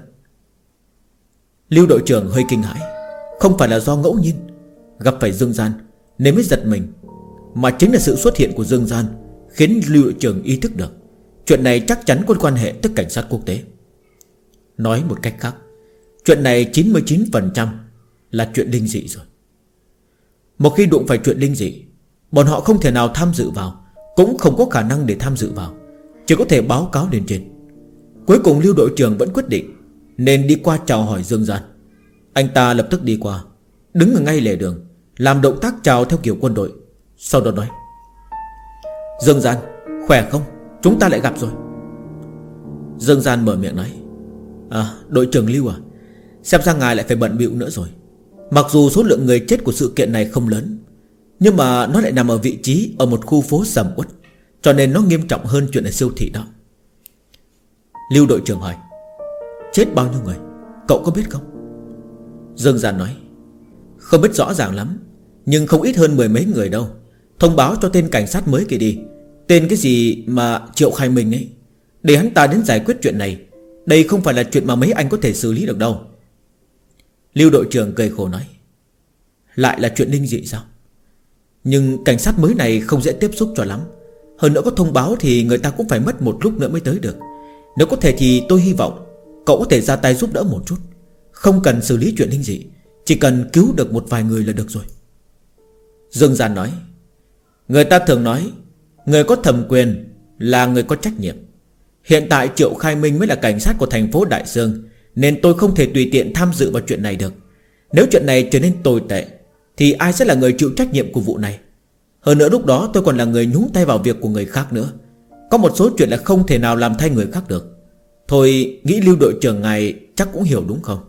Lưu đội trưởng hơi kinh hãi. Không phải là do ngẫu nhiên gặp phải Dương Gian nên mới giật mình, mà chính là sự xuất hiện của Dương Gian khiến Lưu đội trưởng ý thức được chuyện này chắc chắn có quan hệ tới cảnh sát quốc tế. Nói một cách khác, chuyện này 99% là chuyện linh dị rồi. Một khi đụng phải chuyện linh dị, bọn họ không thể nào tham dự vào, cũng không có khả năng để tham dự vào, chỉ có thể báo cáo lên trên. Cuối cùng Lưu đội trưởng vẫn quyết định nên đi qua chào hỏi Dương Gian. Anh ta lập tức đi qua, đứng ở ngay lề đường, làm động tác chào theo kiểu quân đội, sau đó nói: Dương Gian, khỏe không? Chúng ta lại gặp rồi. Dương Gian mở miệng nói: Đội trưởng Lưu à, xem ra ngài lại phải bận bịu nữa rồi. Mặc dù số lượng người chết của sự kiện này không lớn, nhưng mà nó lại nằm ở vị trí ở một khu phố sầm uất, cho nên nó nghiêm trọng hơn chuyện ở siêu thị đó. Lưu đội trưởng hỏi: Chết bao nhiêu người, cậu có biết không? Dương Gian nói: Không biết rõ ràng lắm, nhưng không ít hơn 10 mấy người đâu. Thông báo cho tên cảnh sát mới kia đi, tên cái gì mà Triệu Khai Minh ấy, để hắn ta đến giải quyết chuyện này. Đây không phải là chuyện mà mấy anh có thể xử lý được đâu. Lưu đội trưởng cười khổ nói: Lại là chuyện linh dị sao? Nhưng cảnh sát mới này không dễ tiếp xúc cho lắm. Hơn nữa có thông báo thì người ta cũng phải mất một lúc nữa mới tới được. Nếu có thể thì tôi hy vọng cậu có thể ra tay giúp đỡ một chút. Không cần xử lý chuyện linh dị, chỉ cần cứu được một vài người là được rồi. Dương Gian nói: Người ta thường nói người có thẩm quyền là người có trách nhiệm. Hiện tại Triệu Khai Minh mới là cảnh sát của thành phố Đại Dương, nên tôi không thể tùy tiện tham dự vào chuyện này được. Nếu chuyện này trở nên tồi tệ thì ai sẽ là người chịu trách nhiệm của vụ này? Hơn nữa lúc đó tôi còn là người nhúng tay vào việc của người khác nữa. Có một số chuyện là không thể nào làm thay người khác được. Thôi nghĩ Lưu đội trưởng ngài chắc cũng hiểu đúng không?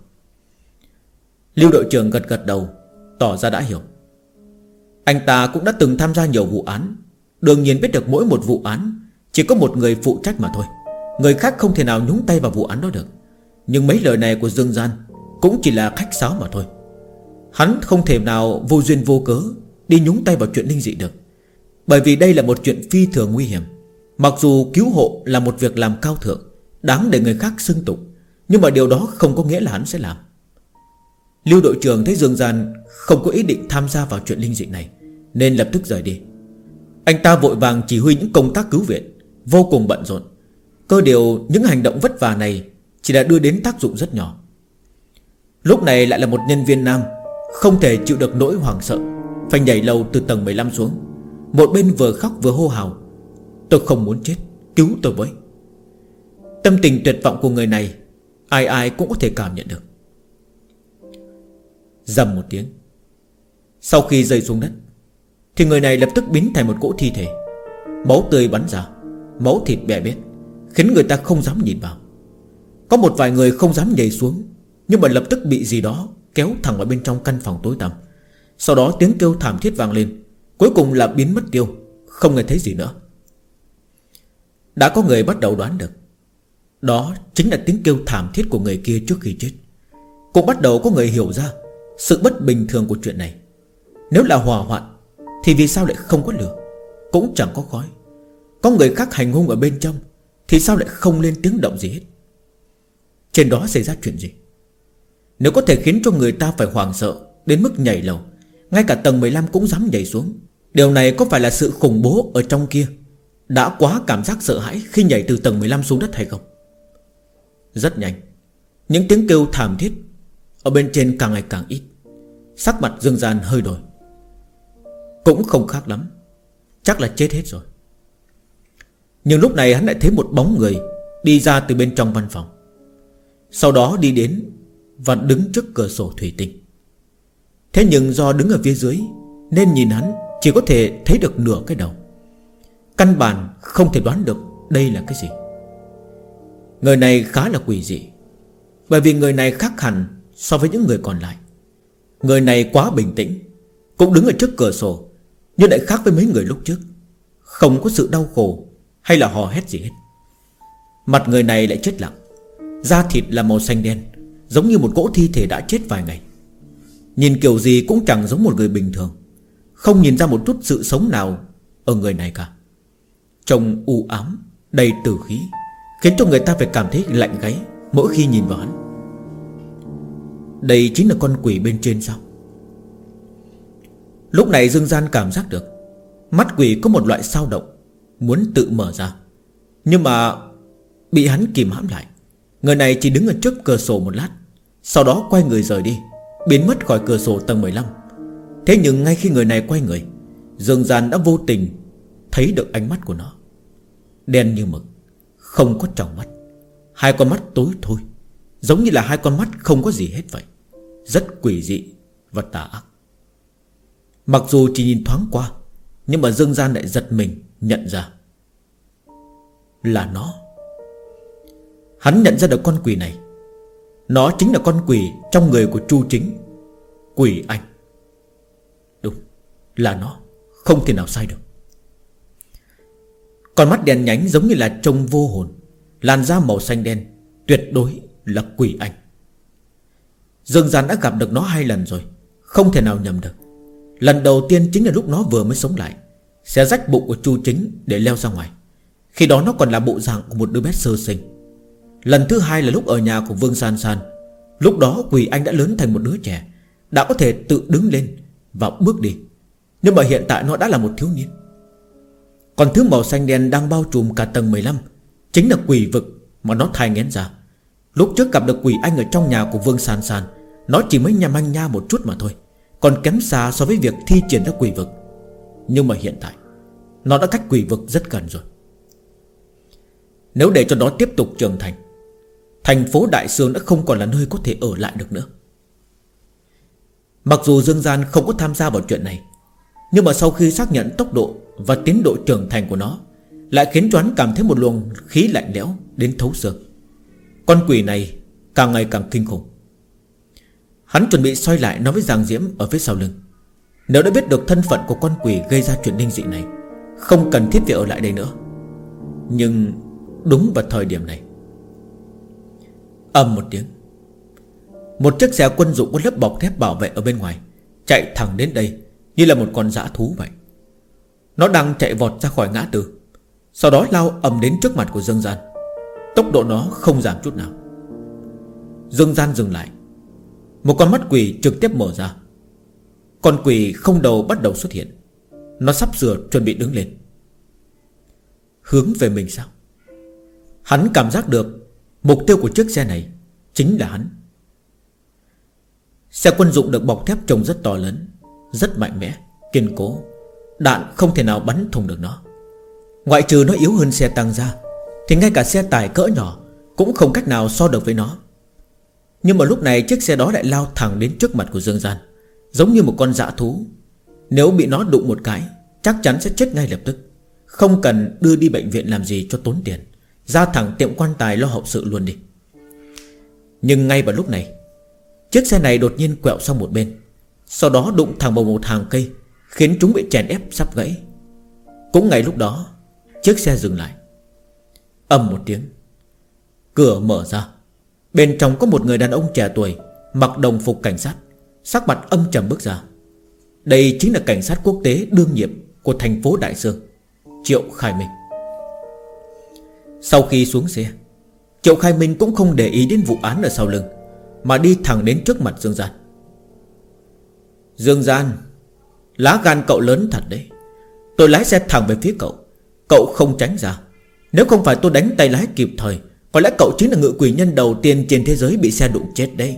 Lưu đội trưởng gật gật đầu, tỏ ra đã hiểu. Anh ta cũng đã từng tham gia nhiều vụ án, đương nhiên biết được mỗi một vụ án chỉ có một người phụ trách mà thôi. Người khác không thể nào nhúng tay vào vụ án đó được. Nhưng mấy lời này của Dương Gian cũng chỉ là khách sáo mà thôi. Hắn không thể nào vô duyên vô cớ đi nhúng tay vào chuyện linh dị được, bởi vì đây là một chuyện phi thường nguy hiểm. Mặc dù cứu hộ là một việc làm cao thượng, đáng để người khác xưng tụng, nhưng mà điều đó không có nghĩa là hắn sẽ làm. Lưu đội trưởng thấy Dương Gian không có ý định tham gia vào chuyện linh dị này, nên lập tức rời đi. Anh ta vội vàng chỉ huy những công tác cứu viện, vô cùng bận rộn. Cơ điều những hành động vất vả này chỉ đã đưa đến tác dụng rất nhỏ. Lúc này lại là một nhân viên nam, không thể chịu được nỗi hoảng sợ, phải nhảy lầu từ tầng 15 xuống. Một bên vừa khóc vừa hô hào: tôi không muốn chết, cứu tôi với. Tâm tình tuyệt vọng của người này ai ai cũng có thể cảm nhận được. Rầm một tiếng, sau khi rơi xuống đất thì người này lập tức biến thành một cỗ thi thể. Máu tươi bắn ra, máu thịt bè bét, khiến người ta không dám nhìn vào. Có một vài người không dám nhảy xuống, nhưng mà lập tức bị gì đó kéo thẳng vào bên trong căn phòng tối tăm. Sau đó tiếng kêu thảm thiết vang lên, cuối cùng là biến mất tiêu, không nghe thấy gì nữa. Đã có người bắt đầu đoán được đó chính là tiếng kêu thảm thiết của người kia trước khi chết. Cũng bắt đầu có người hiểu ra sự bất bình thường của chuyện này. Nếu là hỏa hoạn thì vì sao lại không có lửa, cũng chẳng có khói. Có người khác hành hung ở bên trong thì sao lại không lên tiếng động gì hết. Trên đó xảy ra chuyện gì? Nếu có thể khiến cho người ta phải hoảng sợ đến mức nhảy lầu, ngay cả tầng 15 cũng dám nhảy xuống, điều này có phải là sự khủng bố ở trong kia đã quá cảm giác sợ hãi khi nhảy từ tầng 15 xuống đất hay không? Rất nhanh, những tiếng kêu thảm thiết ở bên trên càng ngày càng ít. Sắc mặt Dương Gian hơi đổi. Cũng không khác lắm, chắc là chết hết rồi. Nhưng lúc này hắn lại thấy một bóng người đi ra từ bên trong văn phòng, sau đó đi đến và đứng trước cửa sổ thủy tinh. Thế nhưng do đứng ở phía dưới nên nhìn hắn chỉ có thể thấy được nửa cái đầu, căn bản không thể đoán được đây là cái gì. Người này khá là quỷ dị, bởi vì người này khác hẳn so với những người còn lại. Người này quá bình tĩnh, cũng đứng ở trước cửa sổ, nhưng lại khác với mấy người lúc trước, không có sự đau khổ hay là hò hét gì hết. Mặt người này lại chết lặng, da thịt là màu xanh đen, giống như một cỗ thi thể đã chết vài ngày. Nhìn kiểu gì cũng chẳng giống một người bình thường, không nhìn ra một chút sự sống nào ở người này cả. Trông u ám, đầy tử khí, khiến cho người ta phải cảm thấy lạnh gáy mỗi khi nhìn vào hắn. Đây chính là con quỷ bên trên sao? Lúc này Dương Gian cảm giác được mắt quỷ có một loại dao động, muốn tự mở ra, nhưng mà bị hắn kìm hãm lại. Người này chỉ đứng ở trước cửa sổ một lát, sau đó quay người rời đi, biến mất khỏi cửa sổ tầng 15. Thế nhưng ngay khi người này quay người, Dương Gian đã vô tình thấy được ánh mắt của nó. Đen như mực, không có tròng mắt, hai con mắt tối thôi, giống như là hai con mắt không có gì hết vậy. Rất quỷ dị và tà ác. Mặc dù chỉ nhìn thoáng qua, nhưng mà Dương Gian lại giật mình nhận ra là nó. Hắn nhận ra được con quỷ này, nó chính là con quỷ trong người của Chu Chính, Quỷ Anh. Đúng, là nó, không thể nào sai được. Con mắt đen nhánh giống như là trông vô hồn, làn da màu xanh đen, tuyệt đối là Quỷ Anh. Dương Gian đã gặp được nó 2 lần rồi, không thể nào nhầm được. Lần đầu tiên chính là lúc nó vừa mới sống lại, xé rách bụng của Chu Chính để leo ra ngoài. Khi đó nó còn là bộ dạng của một đứa bé sơ sinh. Lần thứ 2 là lúc ở nhà của Vương San San. Lúc đó Quỷ Anh đã lớn thành một đứa trẻ, đã có thể tự đứng lên và bước đi. Nhưng mà hiện tại nó đã là một thiếu niên. Còn thứ màu xanh đen đang bao trùm cả tầng 15 chính là quỷ vực mà nó thai nghén ra. Lúc trước gặp được Quỷ Anh ở trong nhà của Vương San San, nó chỉ mới manh nha một chút mà thôi, còn kém xa so với việc thi triển ra quỷ vực. Nhưng mà hiện tại nó đã cách quỷ vực rất gần rồi. Nếu để cho nó tiếp tục trưởng thành, thành phố Đại Sương đã không còn là nơi có thể ở lại được nữa. Mặc dù Dương Gian không có tham gia vào chuyện này, nhưng mà sau khi xác nhận tốc độ và tiến độ trưởng thành của nó, lại khiến cho hắn cảm thấy một luồng khí lạnh lẽo đến thấu xương. Con quỷ này càng ngày càng kinh khủng. Hắn chuẩn bị xoay lại nói với Giang Diễm ở phía sau lưng. Nếu đã biết được thân phận của con quỷ gây ra chuyện linh dị này, không cần thiết phải ở lại đây nữa. Nhưng đúng vào thời điểm này, ầm một tiếng, một chiếc xe quân dụng có lớp bọc thép bảo vệ ở bên ngoài chạy thẳng đến đây như là một con dã thú vậy. Nó đang chạy vọt ra khỏi ngã tư, sau đó lao ầm đến trước mặt của Dương Gian. Tốc độ nó không giảm chút nào. Dương Gian dừng lại, một con mắt quỷ trực tiếp mở ra. Con quỷ không đầu bắt đầu xuất hiện. Nó sắp sửa chuẩn bị đứng lên. Hướng về mình sao? Hắn cảm giác được mục tiêu của chiếc xe này chính là hắn. Xe quân dụng được bọc thép trông rất to lớn, rất mạnh mẽ, kiên cố. Đạn không thể nào bắn thủng được nó. Ngoại trừ nó yếu hơn xe tăng ra, thì ngay cả xe tải cỡ nhỏ cũng không cách nào so được với nó. Nhưng mà lúc này chiếc xe đó lại lao thẳng đến trước mặt của Dương Gian, giống như một con dã thú. Nếu bị nó đụng một cái, chắc chắn sẽ chết ngay lập tức. Không cần đưa đi bệnh viện làm gì cho tốn tiền, ra thẳng tiệm quan tài lo hậu sự luôn đi. Nhưng ngay vào lúc này, chiếc xe này đột nhiên quẹo sang một bên, sau đó đụng thẳng vào một hàng cây, khiến chúng bị chèn ép sắp gãy. Cũng ngay lúc đó, chiếc xe dừng lại. Ầm một tiếng, cửa mở ra. Bên trong có một người đàn ông trẻ tuổi, mặc đồng phục cảnh sát, sắc mặt âm trầm bước ra. Đây chính là cảnh sát quốc tế đương nhiệm của thành phố Đại Dương, Triệu Khai Minh. Sau khi xuống xe, Triệu Khai Minh cũng không để ý đến vụ án ở sau lưng, mà đi thẳng đến trước mặt Dương Gian. Dương Gian, lá gan cậu lớn thật đấy. Tôi lái xe thẳng về phía cậu, cậu không tránh ra. Nếu không phải tôi đánh tay lái kịp thời, có lẽ cậu chính là ngự quỷ nhân đầu tiên trên thế giới bị xe đụng chết đấy.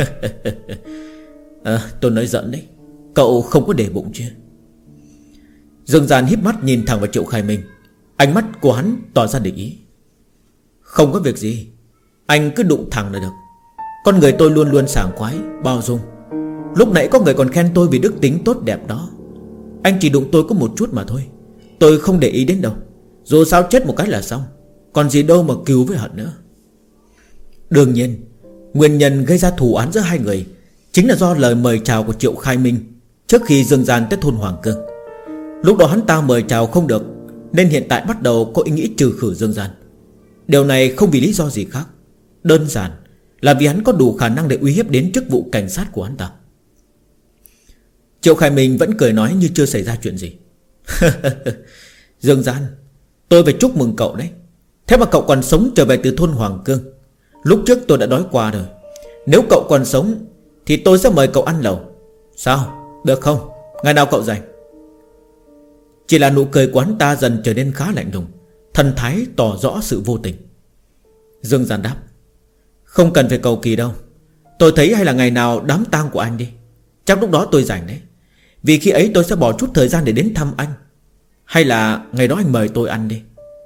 Tôi nói giỡn đấy, cậu không có để bụng chứ? Dương Gian híp mắt nhìn thẳng vào Triệu Khai Minh. Ánh mắt của hắn tỏ ra định ý. Không có việc gì, anh cứ đụng thẳng là được. Con người tôi luôn luôn sảng khoái, bao dung. Lúc nãy có người còn khen tôi vì đức tính tốt đẹp đó. Anh chỉ đụng tôi có một chút mà thôi, tôi không để ý đến đâu. Dù sao chết một cái là xong, còn gì đâu mà cứu với hận nữa. Đương nhiên, nguyên nhân gây ra thù án giữa hai người chính là do lời mời chào của Triệu Khai Minh trước khi Dương Gian tới thôn Hoàng Cương. Lúc đó hắn ta mời chào không được, nên hiện tại bắt đầu có ý nghĩ trừ khử Dương Gian. Điều này không vì lý do gì khác, đơn giản là vì hắn có đủ khả năng để uy hiếp đến chức vụ cảnh sát của hắn ta. Triệu Khai Minh vẫn cười nói như chưa xảy ra chuyện gì. Dương Gian, tôi phải chúc mừng cậu đấy. Thế mà cậu còn sống trở về từ thôn Hoàng Cương. Lúc trước tôi đã nói qua rồi, nếu cậu còn sống thì tôi sẽ mời cậu ăn lẩu. Sao, được không? Ngày nào cậu rảnh? Chỉ là nụ cười của hắn ta dần trở nên khá lạnh lùng, thần thái tỏ rõ sự vô tình. Dương Gian đáp, không cần phải cầu kỳ đâu. Tôi thấy hay là ngày nào đám tang của anh đi, chắc lúc đó tôi rảnh đấy. Vì khi ấy tôi sẽ bỏ chút thời gian để đến thăm anh. Hay là ngày đó anh mời tôi ăn đi.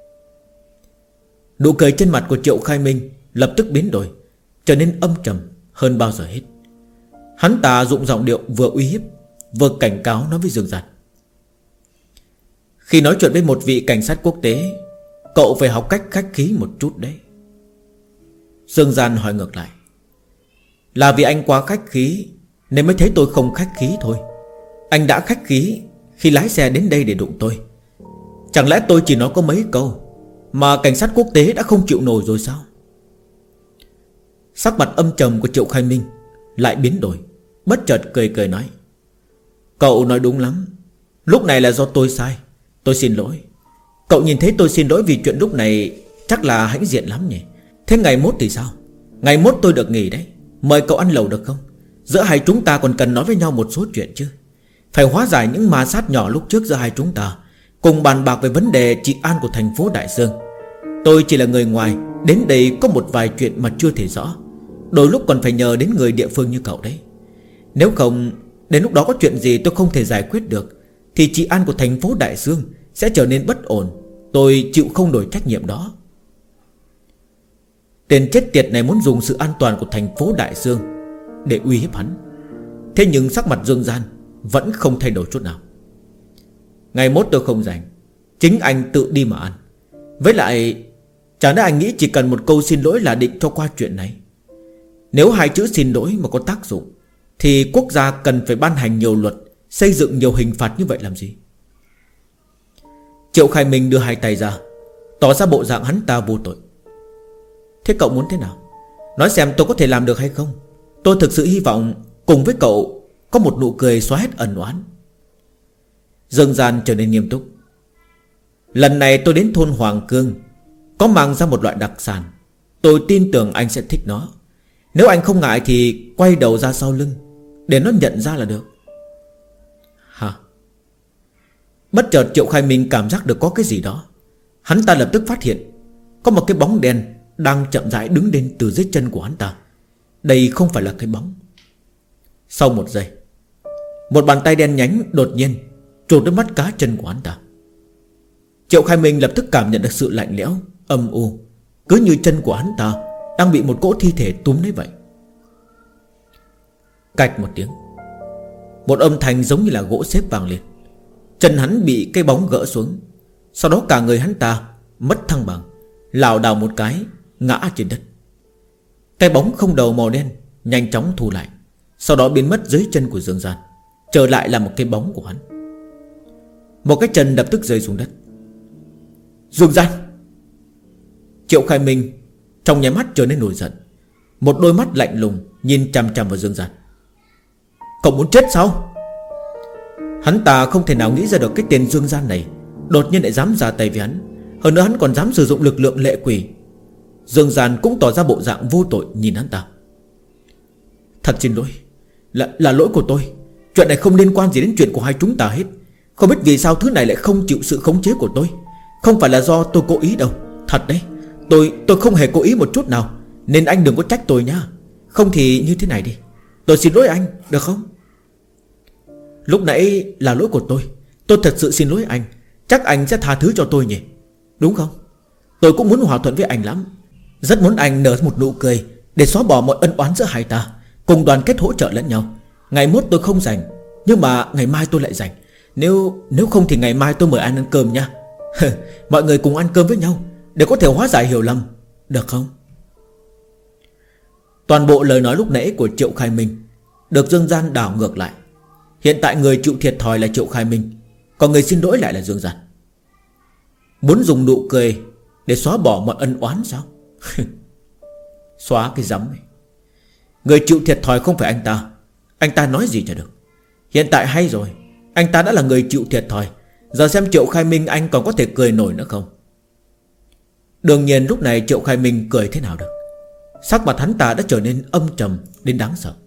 Nụ cười trên mặt của Triệu Khai Minh lập tức biến đổi, trở nên âm trầm hơn bao giờ hết. Hắn ta dụng giọng điệu vừa uy hiếp vừa cảnh cáo nói với Dương Gian. Khi nói chuyện với một vị cảnh sát quốc tế, cậu phải học cách khách khí một chút đấy. Dương Gian hỏi ngược lại. Là vì anh quá khách khí nên mới thấy tôi không khách khí thôi. Anh đã khách khí khi lái xe đến đây để đụng tôi. Chẳng lẽ tôi chỉ nói có mấy câu mà cảnh sát quốc tế đã không chịu nổi rồi sao? Sắc mặt âm trầm của Triệu Khai Minh lại biến đổi, bất chợt cười cười nói. Cậu nói đúng lắm, lúc này là do tôi sai, tôi xin lỗi. Cậu nhìn thấy tôi xin lỗi vì chuyện lúc này chắc là hãnh diện lắm nhỉ. Thế ngày mốt thì sao? Ngày mốt tôi được nghỉ đấy, mời cậu ăn lẩu được không? Giữa hai chúng ta còn cần nói với nhau một số chuyện chứ. Phải hóa giải những ma sát nhỏ lúc trước giữa hai chúng ta, cùng bàn bạc về vấn đề trị an của thành phố Đại Dương. Tôi chỉ là người ngoài, đến đây có một vài chuyện mà chưa thể rõ. Đôi lúc còn phải nhờ đến người địa phương như cậu đấy. Nếu không, đến lúc đó có chuyện gì tôi không thể giải quyết được, thì trị an của thành phố Đại Dương sẽ trở nên bất ổn. Tôi chịu không nổi trách nhiệm đó. Tên chết tiệt này muốn dùng sự an toàn của thành phố Đại Dương để uy hiếp hắn. Thế nhưng sắc mặt Dương Gian vẫn không thay đổi chút nào. Ngày mốt tôi không rảnh, chính anh tự đi mà ăn. Với lại, chẳng lẽ anh nghĩ chỉ cần một câu xin lỗi là định cho qua chuyện này? Nếu hai chữ xin lỗi mà có tác dụng thì quốc gia cần phải ban hành nhiều luật, xây dựng nhiều hình phạt như vậy làm gì? Triệu Khai Minh đưa hai tay ra, tỏ ra bộ dạng hắn ta vô tội. Thế cậu muốn thế nào? Nói xem tôi có thể làm được hay không? Tôi thực sự hy vọng cùng với cậu có một nụ cười xóa hết ẩn oán. Dương Gian trở nên nghiêm túc. Lần này tôi đến thôn Hoàng Cương, có mang ra một loại đặc sản. Tôi tin tưởng anh sẽ thích nó. Nếu anh không ngại thì quay đầu ra sau lưng để nó nhận ra là được. Hả? Bất chợt Triệu Khai Minh cảm giác được có cái gì đó. Hắn ta lập tức phát hiện có một cái bóng đen đang chậm rãi đứng lên từ dưới chân của hắn ta. Đây không phải là cái bóng. Sau một giây, một bàn tay đen nhánh đột nhiên chụp đến mắt cá chân của hắn ta. Triệu Khai Minh lập tức cảm nhận được sự lạnh lẽo, âm u, cứ như chân của hắn ta đang bị một cỗ thi thể túm lấy vậy. Cạch một tiếng, một âm thanh giống như là gỗ xếp vang lên. Chân hắn bị cây bóng gỡ xuống. Sau đó cả người hắn ta mất thăng bằng, lảo đảo một cái ngã trên đất. Cái bóng không đầu màu đen nhanh chóng thu lại, sau đó biến mất dưới chân của Dương Gian, trở lại là một cái bóng của hắn. Một cái chân lập tức rơi xuống đất. Dương Gian! Triệu Khai Minh trong nháy mắt trở nên nổi giận, một đôi mắt lạnh lùng nhìn chằm chằm vào Dương Gian. Cậu muốn chết sao? Hắn ta không thể nào nghĩ ra được cái tên Dương Gian này đột nhiên lại dám ra tay với hắn. Hơn nữa hắn còn dám sử dụng lực lượng lệ quỷ. Dương Gian cũng tỏ ra bộ dạng vô tội nhìn hắn ta. Thật xin lỗi, là lỗi của tôi. Chuyện này không liên quan gì đến chuyện của hai chúng ta hết. Không biết vì sao thứ này lại không chịu sự khống chế của tôi. Không phải là do tôi cố ý đâu. Thật đấy, tôi không hề cố ý một chút nào. Nên anh đừng có trách tôi nhá. Không thì như thế này đi, tôi xin lỗi anh, được không? Lúc nãy là lỗi của tôi thật sự xin lỗi anh. Chắc anh sẽ tha thứ cho tôi nhỉ, đúng không? Tôi cũng muốn hòa thuận với anh lắm. Rất muốn anh nở một nụ cười để xóa bỏ mọi ân oán giữa hai ta, cùng đoàn kết hỗ trợ lẫn nhau. Ngày mốt tôi không rảnh, nhưng mà ngày mai tôi lại rảnh. Nếu không thì ngày mai tôi mời anh ăn cơm nha. Mọi người cùng ăn cơm với nhau để có thể hóa giải hiểu lầm, được không? Toàn bộ lời nói lúc nãy của Triệu Khai Minh được Dương Gian đảo ngược lại. Hiện tại người chịu thiệt thòi là Triệu Khai Minh, còn người xin lỗi lại là Dương Gian. Muốn dùng nụ cười để xóa bỏ mọi ân oán sao? Xóa cái rắm ấy. Người chịu thiệt thòi không phải anh ta. Anh ta nói gì cho được. Hiện tại hay rồi, anh ta đã là người chịu thiệt thòi. Giờ xem Triệu Khai Minh anh còn có thể cười nổi nữa không? Đương nhiên lúc này Triệu Khai Minh cười thế nào được. Sắc mặt hắn ta đã trở nên âm trầm đến đáng sợ.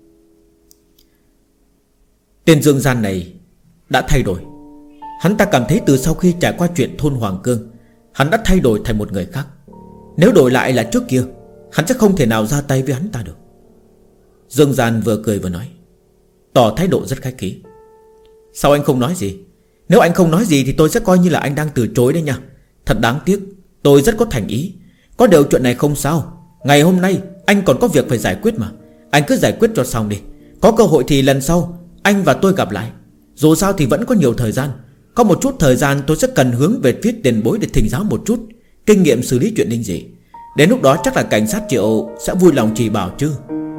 Tên Dương Gian này đã thay đổi. Hắn ta cảm thấy từ sau khi trải qua chuyện thôn Hoàng Cương, hắn đã thay đổi thành một người khác. Nếu đổi lại là trước kia, hắn sẽ không thể nào ra tay với hắn ta được. Dương Gian vừa cười vừa nói, tỏ thái độ rất khách khí. Sao anh không nói gì? Nếu anh không nói gì thì tôi sẽ coi như là anh đang từ chối đấy nha. Thật đáng tiếc, tôi rất có thành ý. Có điều chuyện này không sao. Ngày hôm nay anh còn có việc phải giải quyết mà. Anh cứ giải quyết cho xong đi. Có cơ hội thì lần sau anh và tôi gặp lại. Dù sao thì vẫn có nhiều thời gian. Có một chút thời gian tôi sẽ cần hướng về phía tiền bối để thỉnh giáo một chút kinh nghiệm xử lý chuyện linh dị. Đến lúc đó chắc là cảnh sát Triệu sẽ vui lòng chỉ bảo chứ.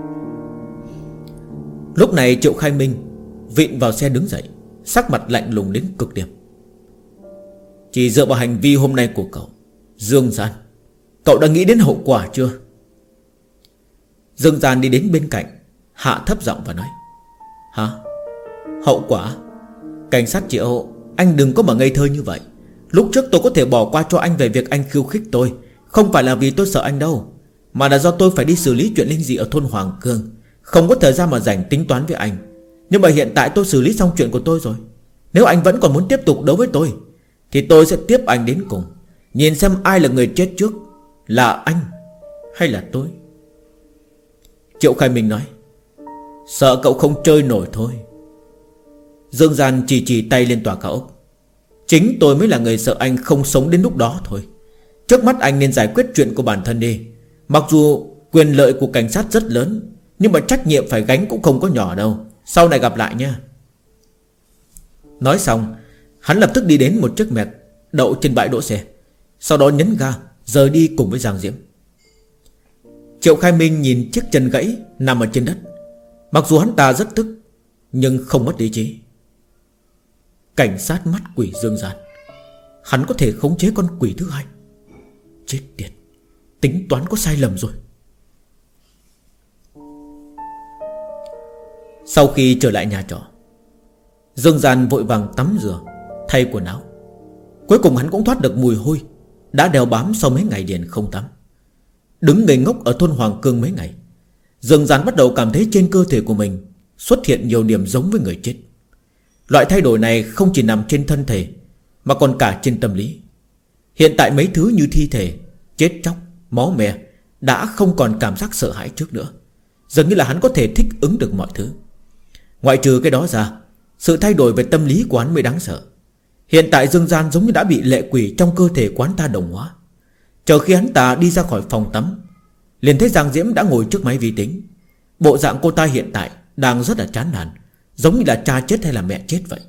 Lúc này Triệu Khai Minh vịn vào xe đứng dậy, sắc mặt lạnh lùng đến cực điểm. Chỉ dựa vào hành vi hôm nay của cậu, Dương Gian, cậu đã nghĩ đến hậu quả chưa? Dương Gian đi đến bên cạnh, hạ thấp giọng và nói, hả? Hậu quả? Cảnh sát Triệu, anh đừng có mà ngây thơ như vậy. Lúc trước tôi có thể bỏ qua cho anh về việc anh khiêu khích tôi, không phải là vì tôi sợ anh đâu, mà là do tôi phải đi xử lý chuyện linh dị ở thôn Hoàng Cương, không có thời gian mà rảnh tính toán với anh. Nhưng mà hiện tại tôi xử lý xong chuyện của tôi rồi. Nếu anh vẫn còn muốn tiếp tục đấu với tôi thì tôi sẽ tiếp anh đến cùng, nhìn xem ai là người chết trước, là anh hay là tôi. Triệu Khai Minh nói, sợ cậu không chơi nổi thôi. Dương Gian chỉ tay lên tòa cao ốc. Chính tôi mới là người sợ anh không sống đến lúc đó thôi. Trước mắt anh nên giải quyết chuyện của bản thân đi. Mặc dù quyền lợi của cảnh sát rất lớn, nhưng mà trách nhiệm phải gánh cũng không có nhỏ đâu. Sau này gặp lại nha. Nói xong, hắn lập tức đi đến một chiếc mẹt đậu trên bãi đỗ xe, sau đó nhấn ga rời đi cùng với Giang Diễm. Triệu Khai Minh nhìn chiếc chân gãy nằm ở trên đất. Mặc dù hắn ta rất tức, nhưng không mất lý trí. Cảnh sát mắt quỷ Dương Gian, hắn có thể khống chế con quỷ thứ hai. Chết tiệt, tính toán có sai lầm rồi. Sau khi trở lại nhà trọ, Dương Gian vội vàng tắm rửa, thay quần áo. Cuối cùng hắn cũng thoát được mùi hôi đã đeo bám sau mấy ngày liền không tắm. Đứng ngây ngốc ở thôn Hoàng Cương mấy ngày, Dương Gian bắt đầu cảm thấy trên cơ thể của mình xuất hiện nhiều điểm giống với người chết. Loại thay đổi này không chỉ nằm trên thân thể mà còn cả trên tâm lý. Hiện tại mấy thứ như thi thể, chết chóc, máu me đã không còn cảm giác sợ hãi trước nữa. Dường như là hắn có thể thích ứng được mọi thứ. Ngoại trừ cái đó ra, sự thay đổi về tâm lý của hắn mới đáng sợ. Hiện tại Dương Gian giống như đã bị lệ quỷ trong cơ thể quán ta đồng hóa. Chờ khi hắn ta đi ra khỏi phòng tắm, liền thấy Giang Diễm đã ngồi trước máy vi tính. Bộ dạng cô ta hiện tại đang rất là chán nản, giống như là cha chết hay là mẹ chết vậy.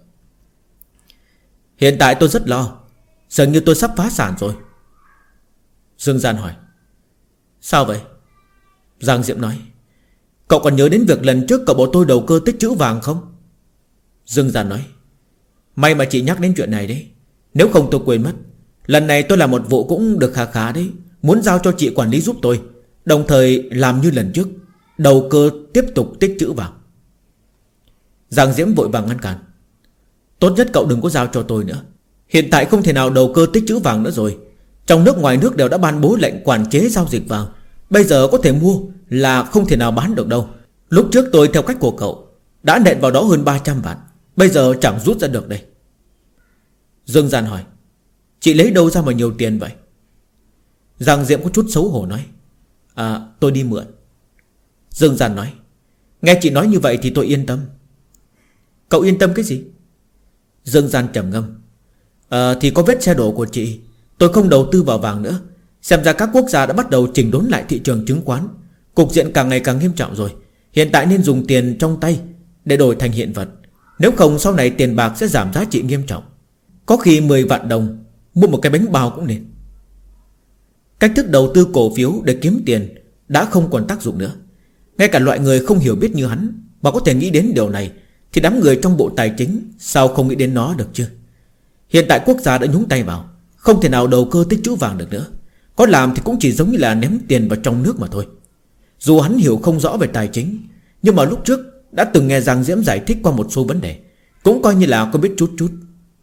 Hiện tại tôi rất lo, dường như tôi sắp phá sản rồi. Dương Gian hỏi. Sao vậy? Giang Diễm nói. Cậu còn nhớ đến việc lần trước cậu bảo tôi đầu cơ tích trữ vàng không? Dương Gian nói. May mà chị nhắc đến chuyện này đấy, nếu không tôi quên mất. Lần này tôi làm một vụ cũng được khá khá đấy, muốn giao cho chị quản lý giúp tôi, đồng thời làm như lần trước, đầu cơ tiếp tục tích trữ vàng. Giang Diễm vội vàng ngăn cản. Tốt nhất cậu đừng có giao cho tôi nữa. Hiện tại không thể nào đầu cơ tích trữ vàng nữa rồi. Trong nước ngoài nước đều đã ban bố lệnh quản chế giao dịch vàng. Bây giờ có thể mua là không thể nào bán được đâu. Lúc trước tôi theo cách của cậu đã nện vào đó hơn 300 vạn, bây giờ chẳng rút ra được đây. Dương Gian hỏi. Chị lấy đâu ra mà nhiều tiền vậy? Giang Diễm có chút xấu hổ nói. Tôi đi mượn. Dương Gian nói. Nghe chị nói như vậy thì tôi yên tâm. Cậu yên tâm cái gì? Dương Gian trầm ngâm. Thì có vết xe đổ của chị, tôi không đầu tư vào vàng nữa. Xem ra các quốc gia đã bắt đầu chỉnh đốn lại thị trường chứng khoán. Cục diện càng ngày càng nghiêm trọng rồi. Hiện tại nên dùng tiền trong tay để đổi thành hiện vật. Nếu không sau này tiền bạc sẽ giảm giá trị nghiêm trọng. Có khi 10 vạn đồng mua một cái bánh bao cũng nên. Cách thức đầu tư cổ phiếu để kiếm tiền đã không còn tác dụng nữa. Ngay cả loại người không hiểu biết như hắn mà có thể nghĩ đến điều này, thì đám người trong bộ tài chính sao không nghĩ đến nó được chứ? Hiện tại quốc gia đã nhúng tay vào, không thể nào đầu cơ tích trữ vàng được nữa. Có làm thì cũng chỉ giống như là ném tiền vào trong nước mà thôi. Dù hắn hiểu không rõ về tài chính, nhưng mà lúc trước đã từng nghe Giang Diễm giải thích qua một số vấn đề, cũng coi như là có biết chút chút.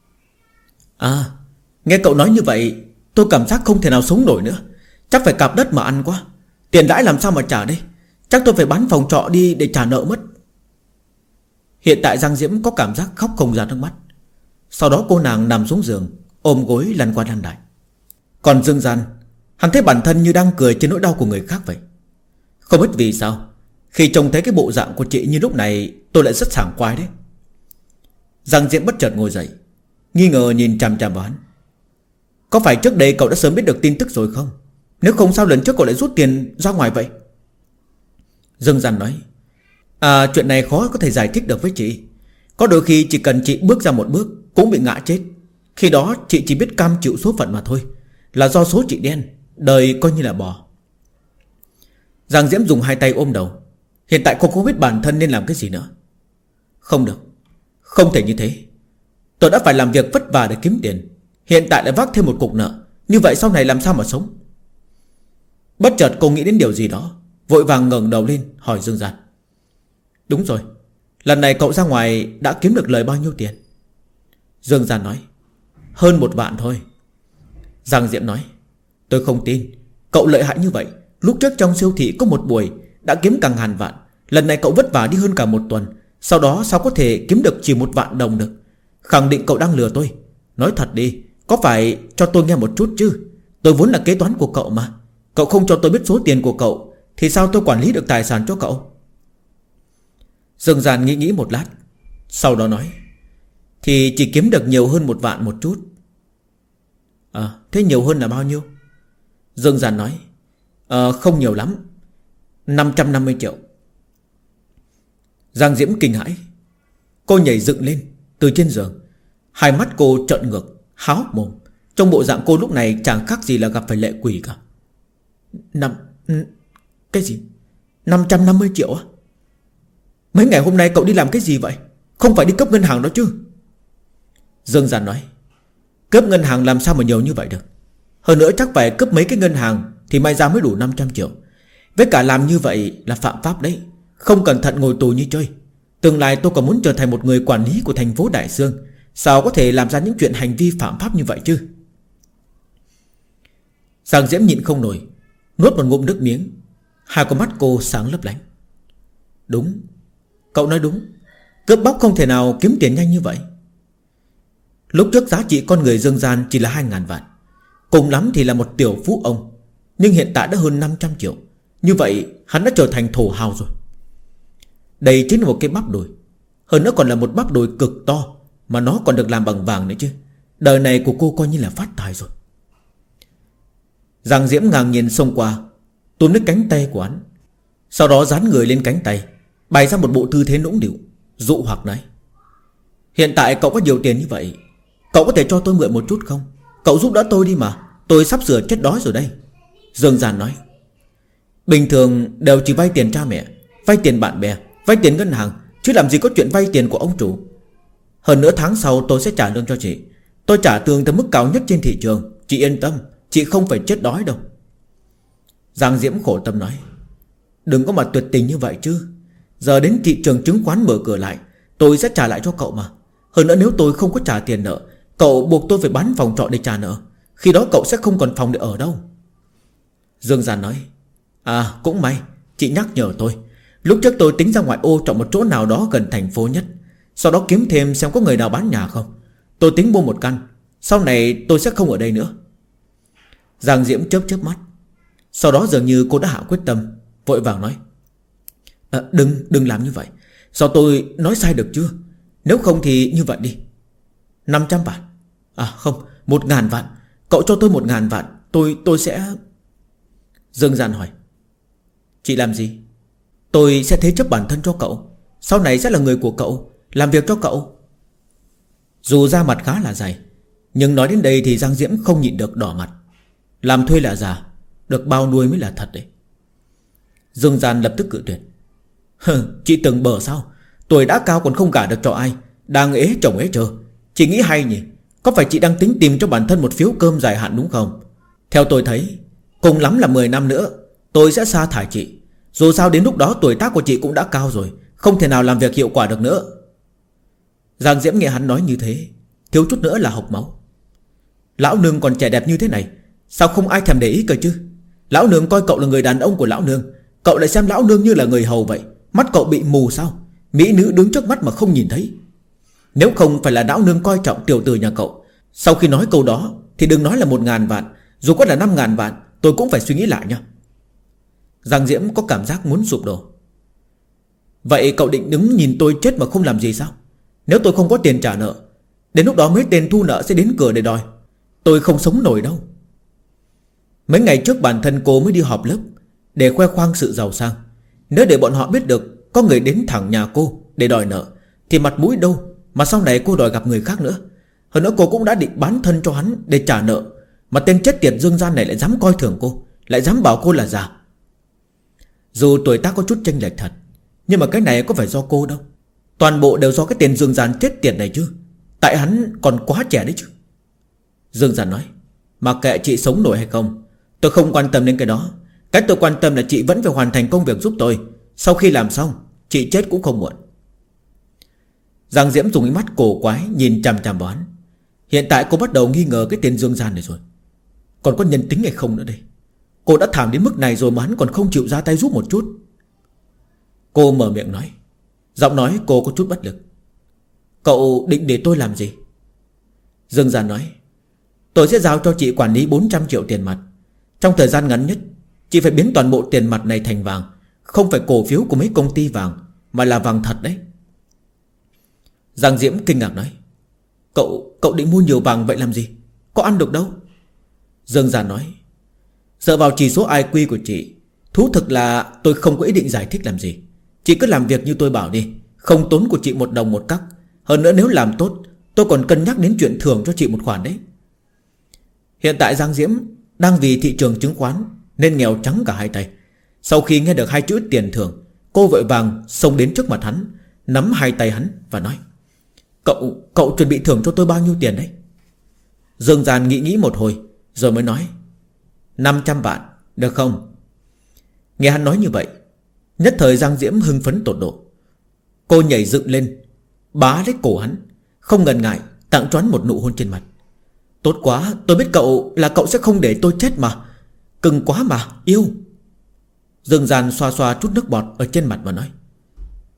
Nghe cậu nói như vậy, tôi cảm giác không thể nào sống nổi nữa. Chắc phải cạp đất mà ăn quá. Tiền lãi làm sao mà trả đây? Chắc tôi phải bán phòng trọ đi để trả nợ mất. Hiện tại Giang Diễm có cảm giác khóc không ra nước mắt. Sau đó cô nàng nằm xuống giường, ôm gối lăn qua lăn lại. Còn Dương Gian, hắn thấy bản thân như đang cười trên nỗi đau của người khác vậy. Không biết vì sao, khi trông thấy cái bộ dạng của chị như lúc này, tôi lại rất sảng khoái đấy. Giang Diễm bất chợt ngồi dậy, nghi ngờ nhìn chằm chằm vào hắn. Có phải trước đây cậu đã sớm biết được tin tức rồi không? Nếu không sao lần trước cậu lại rút tiền ra ngoài vậy? Dương Gian nói. Chuyện này khó có thể giải thích được với chị. Có đôi khi chỉ cần chị bước ra một bước cũng bị ngã chết. Khi đó chị chỉ biết cam chịu số phận mà thôi. Là do số chị đen, đời coi như là bò. Giang Diễm dùng hai tay ôm đầu. Hiện tại cô không biết bản thân nên làm cái gì nữa. Không được, không thể như thế. Tôi đã phải làm việc vất vả để kiếm tiền, hiện tại lại vác thêm một cục nợ. Như vậy sau này làm sao mà sống? Bất chợt cô nghĩ đến điều gì đó, vội vàng ngẩng đầu lên hỏi Dương Gian. Đúng rồi, lần này cậu ra ngoài đã kiếm được lời bao nhiêu tiền? Dương Gian nói. Hơn 1 vạn thôi. Giang Diễm nói. Tôi không tin cậu lợi hại như vậy. Lúc trước trong siêu thị có một buổi đã kiếm cả ngàn vạn. Lần này cậu vất vả đi hơn cả 1 tuần, sau đó sao có thể kiếm được chỉ 1 vạn đồng được? Khẳng định cậu đang lừa tôi. Nói thật đi, có phải cho tôi nghe một chút chứ? Tôi vốn là kế toán của cậu mà. Cậu không cho tôi biết số tiền của cậu thì sao tôi quản lý được tài sản cho cậu? Dương Gian nghĩ một lát, sau đó nói. Thì chỉ kiếm được nhiều hơn 1 vạn một chút. Thế nhiều hơn là bao nhiêu? Dương Gian nói. Không nhiều lắm, 550 triệu. Giang Diễm kinh hãi. Cô nhảy dựng lên từ trên giường, hai mắt cô trợn ngược, há mồm. Trong bộ dạng cô lúc này chẳng khác gì là gặp phải lệ quỷ cả. Cái gì? 550 triệu á? Mấy ngày hôm nay cậu đi làm cái gì vậy? Không phải đi cướp ngân hàng đó chứ? Dương Gian nói. Cướp ngân hàng làm sao mà nhiều như vậy được? Hơn nữa chắc phải cướp mấy cái ngân hàng thì may ra mới đủ 500 triệu. Với cả làm như vậy là phạm pháp đấy. Không cẩn thận ngồi tù như chơi. Tương lai tôi còn muốn trở thành một người quản lý của thành phố Đại Sương, sao có thể làm ra những chuyện hành vi phạm pháp như vậy chứ? Giang Diễm nhịn không nổi, nuốt một ngụm nước miếng. Hai con mắt cô sáng lấp lánh. Đúng, cậu nói đúng. Cướp bóc không thể nào kiếm tiền nhanh như vậy. Lúc trước giá trị con người Dương Gian chỉ là 2.000 vạn, cùng lắm thì là một tiểu phú ông. Nhưng hiện tại đã hơn 500 triệu. Như vậy hắn đã trở thành thổ hào rồi. Đây chính là một cái bắp đùi. Hơn nữa còn là một bắp đùi cực to, mà nó còn được làm bằng vàng nữa chứ. Đời này của cô coi như là phát tài rồi. Giang Diễm ngang nhiên xông qua, túm lấy cánh tay của hắn, sau đó dán người lên cánh tay, bày ra một bộ tư thế nũng nịu, dụ hoặc nói: hiện tại cậu có nhiều tiền như vậy, cậu có thể cho tôi mượn một chút không? Cậu giúp đỡ tôi đi mà, tôi sắp sửa chết đói rồi đây. Dương Gian nói: bình thường đều chỉ vay tiền cha mẹ, vay tiền bạn bè, vay tiền ngân hàng, chứ làm gì có chuyện vay tiền của ông chủ. Hơn nữa tháng sau tôi sẽ trả lương cho chị. Tôi trả tương tới mức cao nhất trên thị trường. Chị yên tâm, chị không phải chết đói đâu. Giang Diễm khổ tâm nói: đừng có mà tuyệt tình như vậy chứ. Giờ đến thị trường chứng khoán mở cửa lại, tôi sẽ trả lại cho cậu mà. Hơn nữa nếu tôi không có trả tiền nợ, cậu buộc tôi phải bán phòng trọ để trả nợ. Khi đó cậu sẽ không còn phòng để ở đâu. Dương Gian nói: à cũng may chị nhắc nhở tôi. Lúc trước tôi tính ra ngoại ô chọn một chỗ nào đó gần thành phố nhất, sau đó kiếm thêm xem có người nào bán nhà không. Tôi tính mua một căn. Sau này tôi sẽ không ở đây nữa. Giang Diễm chớp chớp mắt, sau đó dường như cô đã hạ quyết tâm, vội vàng nói: đừng làm như vậy. Sao tôi nói sai được chưa? Nếu không thì như vậy đi, 500 vạn. À không, 1.000 vạn. Cậu cho tôi 1.000 vạn, tôi sẽ... Dương Gian hỏi: chị làm gì? Tôi sẽ thế chấp bản thân cho cậu, sau này sẽ là người của cậu, làm việc cho cậu. Dù da mặt khá là dày, nhưng nói đến đây thì Giang Diễm không nhịn được đỏ mặt. Làm thuê là giả, được bao nuôi mới là thật đấy. Dương Gian lập tức cự tuyệt: chị tưởng bở sao? Tuổi đã cao còn không gả được cho ai, đang ế chồng ế chờ. Chị nghĩ hay nhỉ? Có phải chị đang tính tìm cho bản thân một phiếu cơm dài hạn đúng không? Theo tôi thấy, cùng lắm là 10 năm nữa tôi sẽ sa thải chị. Dù sao đến lúc đó tuổi tác của chị cũng đã cao rồi, không thể nào làm việc hiệu quả được nữa. Giang Diễm nghe hắn nói như thế, thiếu chút nữa là hộc máu. Lão nương còn trẻ đẹp như thế này, sao không ai thèm để ý cơ chứ? Lão nương coi cậu là người đàn ông của lão nương, cậu lại xem lão nương như là người hầu vậy. Mắt cậu bị mù sao? Mỹ nữ đứng trước mắt mà không nhìn thấy. Nếu không phải là lão nương coi trọng tiểu tử nhà cậu, sau khi nói câu đó thì đừng nói là 1.000 vạn, dù có là 5.000 vạn tôi cũng phải suy nghĩ lại nha. Giang Diễm có cảm giác muốn sụp đổ. Vậy cậu định đứng nhìn tôi chết mà không làm gì sao? Nếu tôi không có tiền trả nợ, đến lúc đó mấy tên thu nợ sẽ đến cửa để đòi. Tôi không sống nổi đâu. Mấy ngày trước bản thân cô mới đi họp lớp để khoe khoang sự giàu sang. Nếu để bọn họ biết được có người đến thẳng nhà cô để đòi nợ thì mặt mũi đâu mà sau này cô đòi gặp người khác nữa. Hơn nữa cô cũng đã định bán thân cho hắn để trả nợ, mà tên chết tiệt Dương Gian này lại dám coi thường cô, lại dám bảo cô là già. Dù tuổi tác có chút chênh lệch thật, nhưng mà cái này có phải do cô đâu. Toàn bộ đều do cái tên Dương Gian chết tiệt này chứ. Tại hắn còn quá trẻ đấy chứ. Dương Gian nói: mặc kệ chị sống nổi hay không, tôi không quan tâm đến cái đó. Cái tôi quan tâm là chị vẫn phải hoàn thành công việc giúp tôi. Sau khi làm xong, chị chết cũng không muộn. Giang Diễm dùng ánh mắt cổ quái nhìn chằm chằm vào hắn. Hiện tại cô bắt đầu nghi ngờ cái tên Dương Gian này rồi. Còn có nhân tính hay không nữa đây? Cô đã thảm đến mức này rồi mà hắn còn không chịu ra tay giúp một chút. Cô mở miệng nói, giọng nói cô có chút bất lực. Cậu định để tôi làm gì? Dương Gian nói: tôi sẽ giao cho chị quản lý 400 triệu tiền mặt. Trong thời gian ngắn nhất, chị phải biến toàn bộ tiền mặt này thành vàng. Không phải cổ phiếu của mấy công ty vàng, mà là vàng thật đấy. Giang Diễm kinh ngạc nói: Cậu định mua nhiều vàng vậy làm gì? Có ăn được đâu. Dương Gian nói: dựa vào chỉ số IQ của chị, thú thực là tôi không có ý định giải thích làm gì. Chị cứ làm việc như tôi bảo đi, không tốn của chị một đồng một cắc. Hơn nữa nếu làm tốt, tôi còn cân nhắc đến chuyện thưởng cho chị một khoản đấy. Hiện tại Giang Diễm đang vì thị trường chứng khoán nên nghèo trắng cả hai tay. Sau khi nghe được hai chữ tiền thưởng, cô vội vàng xông đến trước mặt hắn, nắm hai tay hắn và nói: Cậu chuẩn bị thưởng cho tôi bao nhiêu tiền đấy? Dương Gian nghĩ một hồi rồi mới nói: 500 vạn, được không? Nghe hắn nói như vậy, nhất thời Giang Diễm hưng phấn tột độ. Cô nhảy dựng lên, bá lấy cổ hắn, không ngần ngại tặng cho hắn một nụ hôn trên mặt. Tốt quá, tôi biết cậu sẽ không để tôi chết mà. Cưng quá mà, yêu. Dương Gian xoa xoa chút nước bọt ở trên mặt và nói: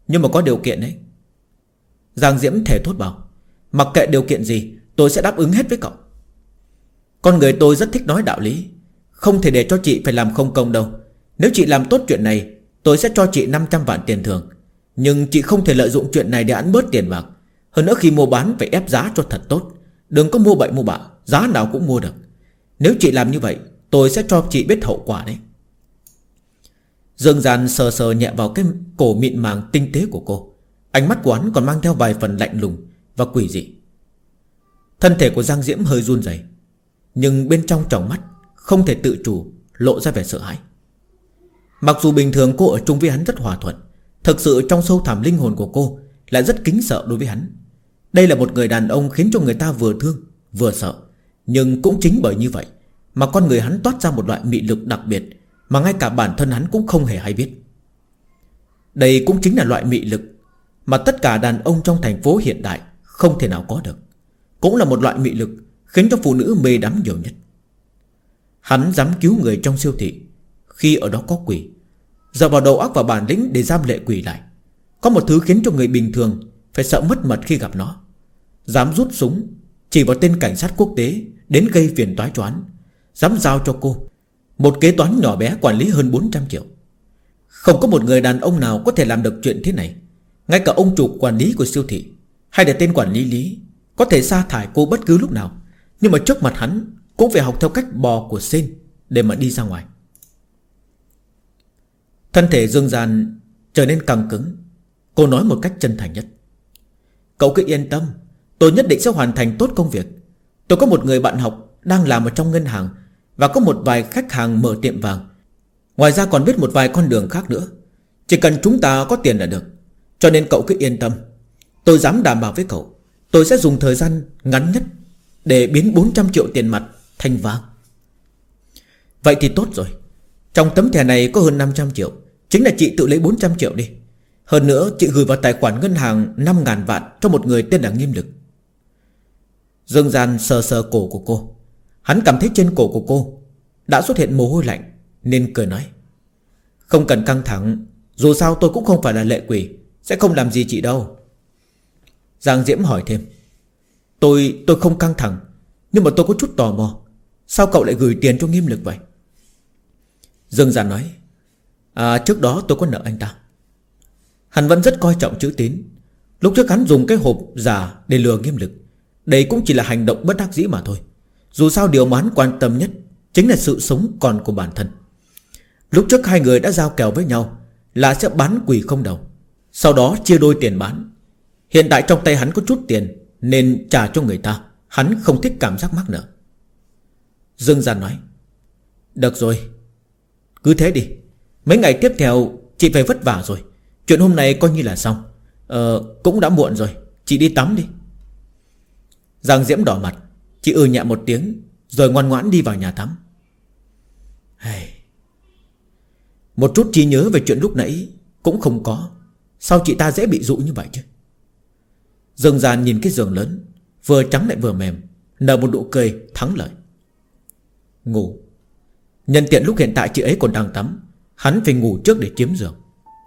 Nhưng mà có điều kiện đấy. Giang Diễm thề thốt bảo: mặc kệ điều kiện gì tôi sẽ đáp ứng hết với cậu. Con người tôi rất thích nói đạo lý, không thể để cho chị phải làm không công đâu. Nếu chị làm tốt chuyện này, tôi sẽ cho chị 500 vạn tiền thưởng. Nhưng chị không thể lợi dụng chuyện này để ăn bớt tiền bạc. Hơn nữa khi mua bán phải ép giá cho thật tốt, đừng có mua bậy mua bạ, giá nào cũng mua được. Nếu chị làm như vậy, tôi sẽ cho chị biết hậu quả đấy. Dương Gian sờ sờ nhẹ vào cái cổ mịn màng tinh tế của cô. Ánh mắt của hắn còn mang theo vài phần lạnh lùng và quỷ dị. Thân thể của Giang Diễm hơi run rẩy, nhưng bên trong tròng mắt không thể tự chủ lộ ra vẻ sợ hãi. Mặc dù bình thường cô ở chung với hắn rất hòa thuận, thực sự trong sâu thẳm linh hồn của cô lại rất kính sợ đối với hắn. Đây là một người đàn ông khiến cho người ta vừa thương vừa sợ. Nhưng cũng chính bởi như vậy mà con người hắn toát ra một loại mị lực đặc biệt mà ngay cả bản thân hắn cũng không hề hay biết. Đây cũng chính là loại mị lực mà tất cả đàn ông trong thành phố hiện đại không thể nào có được. Cũng là một loại mị lực khiến cho phụ nữ mê đắm nhiều nhất. Hắn dám cứu người trong siêu thị khi ở đó có quỷ, dựa vào đầu óc và bản lĩnh để giam lệ quỷ lại. Có một thứ khiến cho người bình thường phải sợ mất mật khi gặp nó. Dám rút súng chỉ vào tên cảnh sát quốc tế đến gây phiền toái cho hắn. Dám giao cho cô một kế toán nhỏ bé quản lý hơn 400 triệu. Không có một người đàn ông nào có thể làm được chuyện thế này. Ngay cả ông chủ quản lý của siêu thị hay là tên quản lý Lý có thể sa thải cô bất cứ lúc nào, nhưng mà trước mặt hắn cũng phải học theo cách bò của sên để mà đi ra ngoài. Thân thể Dương Gian trở nên căng cứng. Cô nói một cách chân thành nhất: cậu cứ yên tâm, tôi nhất định sẽ hoàn thành tốt công việc. Tôi có một người bạn học đang làm ở trong ngân hàng, và có một vài khách hàng mở tiệm vàng. Ngoài ra còn biết một vài con đường khác nữa. Chỉ cần chúng ta có tiền là được. Cho nên cậu cứ yên tâm. Tôi dám đảm bảo với cậu, tôi sẽ dùng thời gian ngắn nhất để biến 400 triệu tiền mặt thành vàng. Vậy thì tốt rồi. Trong tấm thẻ này có hơn 500 triệu. Chính là chị tự lấy 400 triệu đi. Hơn nữa chị gửi vào tài khoản ngân hàng 5.000 vạn cho một người tên là Nghiêm Lực. Dương Gian sờ sờ cổ của cô. Hắn cảm thấy trên cổ của cô đã xuất hiện mồ hôi lạnh, nên cười nói: không cần căng thẳng, dù sao tôi cũng không phải là lệ quỷ, sẽ không làm gì chị đâu. Giang Diễm hỏi thêm: Tôi không căng thẳng, nhưng mà tôi có chút tò mò, sao cậu lại gửi tiền cho Nghiêm Lực vậy? Dương Gian nói: trước đó tôi có nợ anh ta. Hắn vẫn rất coi trọng chữ tín. Lúc trước hắn dùng cái hộp giả để lừa Nghiêm Lực. Đây cũng chỉ là hành động bất đắc dĩ mà thôi. Dù sao điều mà hắn quan tâm nhất chính là sự sống còn của bản thân. Lúc trước hai người đã giao kèo với nhau là sẽ bán quỷ không đầu, sau đó chia đôi tiền bán. Hiện tại trong tay hắn có chút tiền nên trả cho người ta. Hắn không thích cảm giác mắc nợ. Dương Gian nói: được rồi, cứ thế đi. Mấy ngày tiếp theo chị phải vất vả rồi. Chuyện hôm nay coi như là xong. Cũng đã muộn rồi, chị đi tắm đi. Giang Diễm đỏ mặt, chị nhẹ một tiếng rồi ngoan ngoãn đi vào nhà tắm. Một chút trí nhớ về chuyện lúc nãy cũng không có. Sao chị ta dễ bị dụ như vậy chứ? Dương Gian nhìn cái giường lớn, vừa trắng lại vừa mềm, nở một nụ cười thắng lợi. Ngủ. Nhân tiện lúc hiện tại chị ấy còn đang tắm, hắn phải ngủ trước để chiếm giường.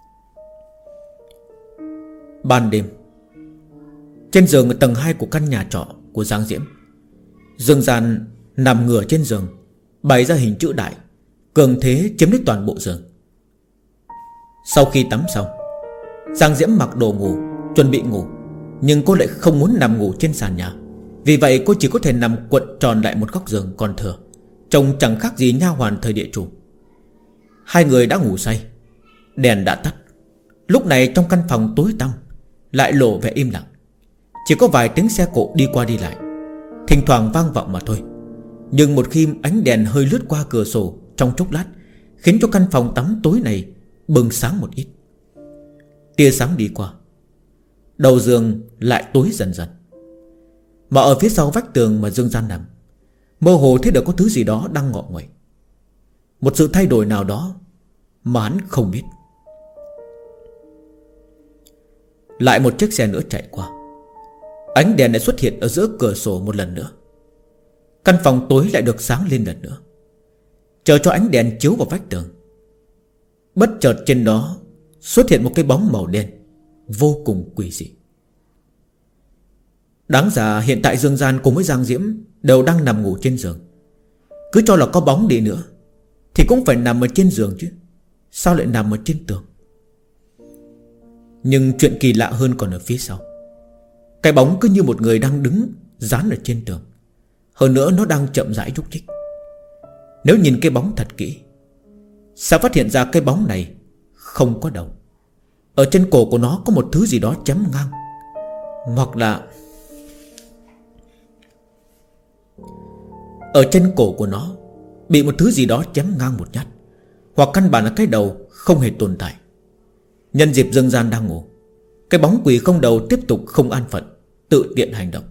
Ban đêm, trên giường ở tầng 2 của căn nhà trọ của Giang Diễm, Dương Gian nằm ngửa trên giường, bày ra hình chữ đại, cường thế chiếm lấy toàn bộ giường. Sau khi tắm xong, Giang Diễm mặc đồ ngủ, chuẩn bị ngủ. Nhưng cô lại không muốn nằm ngủ trên sàn nhà. Vì vậy cô chỉ có thể nằm cuộn tròn lại một góc giường còn thừa, trông chẳng khác gì nha hoàn thời địa chủ. Hai người đã ngủ say, đèn đã tắt. Lúc này trong căn phòng tối tăm lại lộ vẻ im lặng. Chỉ có vài tiếng xe cộ đi qua đi lại, thỉnh thoảng vang vọng mà thôi. Nhưng một khi ánh đèn hơi lướt qua cửa sổ trong chốc lát, khiến cho căn phòng tắm tối này bừng sáng một ít. Tia sáng đi qua, đầu giường lại tối dần dần. Mà ở phía sau vách tường mà Dương Gian nằm, mơ hồ thấy được có thứ gì đó đang ngọ nguậy. Một sự thay đổi nào đó mà hắn không biết. Lại một chiếc xe nữa chạy qua. Ánh đèn lại xuất hiện ở giữa cửa sổ một lần nữa. Căn phòng tối lại được sáng lên lần nữa, chờ cho ánh đèn chiếu vào vách tường. Bất chợt trên đó xuất hiện một cái bóng màu đen, vô cùng quỷ dị. Đáng ra hiện tại Dương Gian cùng với Giang Diễm đều đang nằm ngủ trên giường. Cứ cho là có bóng đi nữa thì cũng phải nằm ở trên giường chứ, sao lại nằm ở trên tường? Nhưng chuyện kỳ lạ hơn còn ở phía sau. Cái bóng cứ như một người đang đứng dán ở trên tường. Hơn nữa nó đang chậm rãi nhúc nhích. Nếu nhìn cái bóng thật kỹ sẽ phát hiện ra cái bóng này không có đầu. Ở trên cổ của nó có một thứ gì đó chém ngang, hoặc là ở trên cổ của nó bị một thứ gì đó chém ngang một nhát, hoặc căn bản là cái đầu không hề tồn tại. Nhân dịp Dương Gian đang ngủ, cái bóng quỷ không đầu tiếp tục không an phận, tự tiện hành động.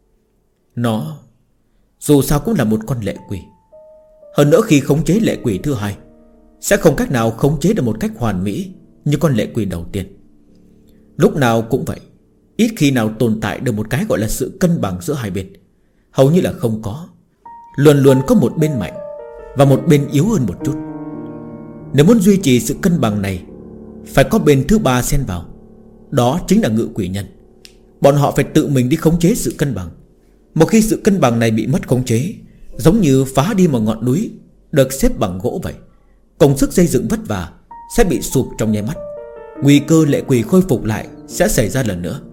Nó dù sao cũng là một con lệ quỷ. Hơn nữa khi khống chế lệ quỷ thứ hai sẽ không cách nào khống chế được một cách hoàn mỹ như con lệ quỷ đầu tiên. Lúc nào cũng vậy, ít khi nào tồn tại được một cái gọi là sự cân bằng giữa hai bên. Hầu như là không có. Luôn luôn có một bên mạnh và một bên yếu hơn một chút. Nếu muốn duy trì sự cân bằng này, phải có bên thứ ba xen vào. Đó chính là ngự quỷ nhân. Bọn họ phải tự mình đi khống chế sự cân bằng. Một khi sự cân bằng này bị mất khống chế, giống như phá đi một ngọn núi được xếp bằng gỗ vậy, công sức xây dựng vất vả sẽ bị sụp trong nháy mắt. Nguy cơ lệ quỷ khôi phục lại sẽ xảy ra lần nữa.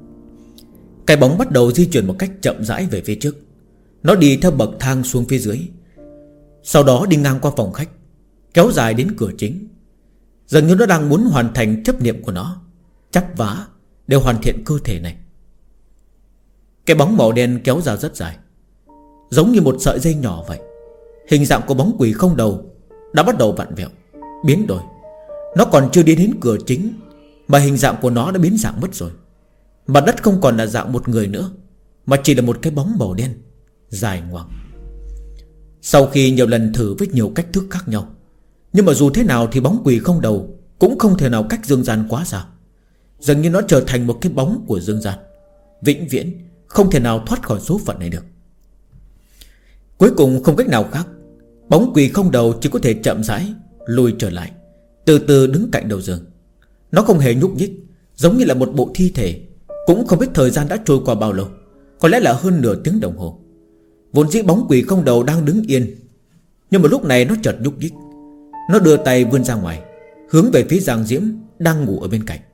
Cái bóng bắt đầu di chuyển một cách chậm rãi về phía trước. Nó đi theo bậc thang xuống phía dưới, sau đó đi ngang qua phòng khách, kéo dài đến cửa chính. Dường như nó đang muốn hoàn thành chấp niệm của nó, chắp vá để hoàn thiện cơ thể này. Cái bóng màu đen kéo ra rất dài, giống như một sợi dây nhỏ vậy. Hình dạng của bóng quỷ không đầu đã bắt đầu vặn vẹo, biến đổi. Nó còn chưa đi đến cửa chính mà hình dạng của nó đã biến dạng mất rồi. Mặt đất không còn là dạng một người nữa, mà chỉ là một cái bóng màu đen dài ngoằng. Sau khi nhiều lần thử với nhiều cách thức khác nhau, nhưng mà dù thế nào thì bóng quỷ không đầu cũng không thể nào cách Dương Gian quá xa. Dường như nó trở thành một cái bóng của Dương Gian, vĩnh viễn không thể nào thoát khỏi số phận này được. Cuối cùng không cách nào khác, bóng quỷ không đầu chỉ có thể chậm rãi lùi trở lại, từ từ đứng cạnh đầu giường. Nó không hề nhúc nhích, giống như là một bộ thi thể. Cũng không biết thời gian đã trôi qua bao lâu, có lẽ là hơn nửa tiếng đồng hồ. Vốn dĩ bóng quỷ không đầu đang đứng yên, nhưng mà lúc này nó chợt nhúc nhích. Nó đưa tay vươn ra ngoài, hướng về phía Giang Diễm đang ngủ ở bên cạnh.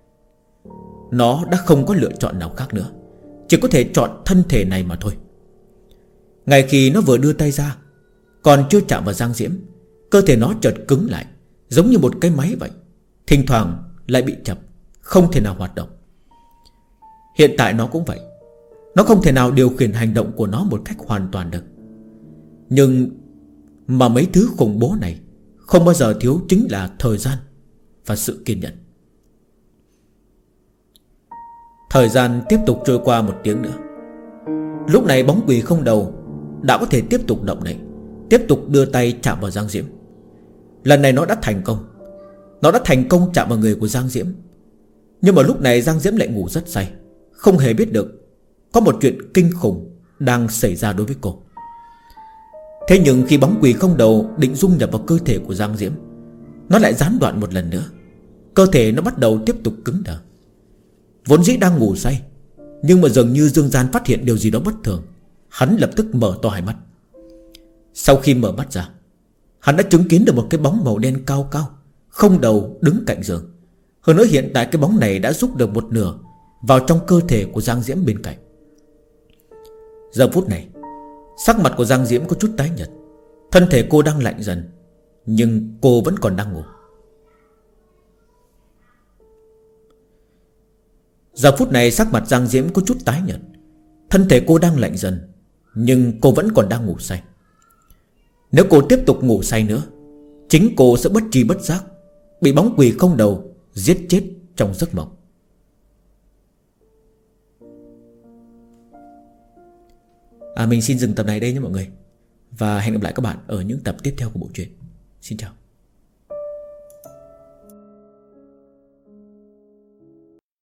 Nó đã không có lựa chọn nào khác nữa, chỉ có thể chọn thân thể này mà thôi. Ngay khi nó vừa đưa tay ra, còn chưa chạm vào Giang Diễm, cơ thể nó chợt cứng lại, giống như một cái máy vậy. Thỉnh thoảng lại bị chập, không thể nào hoạt động. Hiện tại nó cũng vậy. Nó không thể nào điều khiển hành động của nó một cách hoàn toàn được. Nhưng mà mấy thứ khủng bố này không bao giờ thiếu chính là thời gian và sự kiên nhẫn. Thời gian tiếp tục trôi qua 1 tiếng nữa. Lúc này bóng quỷ không đầu đã có thể tiếp tục động đậy, tiếp tục đưa tay chạm vào Giang Diễm. Lần này nó đã thành công. Nó đã thành công chạm vào người của Giang Diễm. Nhưng mà lúc này Giang Diễm lại ngủ rất say, không hề biết được có một chuyện kinh khủng đang xảy ra đối với cô. Thế nhưng khi bóng quỷ không đầu định dung nhập vào cơ thể của Giang Diễm, nó lại gián đoạn một lần nữa. Cơ thể nó bắt đầu tiếp tục cứng đờ. Vốn dĩ đang ngủ say, nhưng mà dường như Dương Gian phát hiện điều gì đó bất thường. Hắn lập tức mở to hai mắt. Sau khi mở mắt ra, hắn đã chứng kiến được một cái bóng màu đen cao cao, không đầu, đứng cạnh giường. Hơn nữa hiện tại cái bóng này đã rút được một nửa vào trong cơ thể của Giang Diễm bên cạnh. Giờ phút này, sắc mặt của Giang Diễm có chút tái nhợt. Thân thể cô đang lạnh dần, nhưng cô vẫn còn đang ngủ. Giờ phút này sắc mặt Giang Diễm có chút tái nhợt. Thân thể cô đang lạnh dần, nhưng cô vẫn còn đang ngủ say. Nếu cô tiếp tục ngủ say nữa, chính cô sẽ bất tri bất giác bị bóng quỷ không đầu giết chết trong giấc mộng. Mình xin dừng tập này đây nhé mọi người, và hẹn gặp lại các bạn ở những tập tiếp theo của bộ truyện. Xin chào.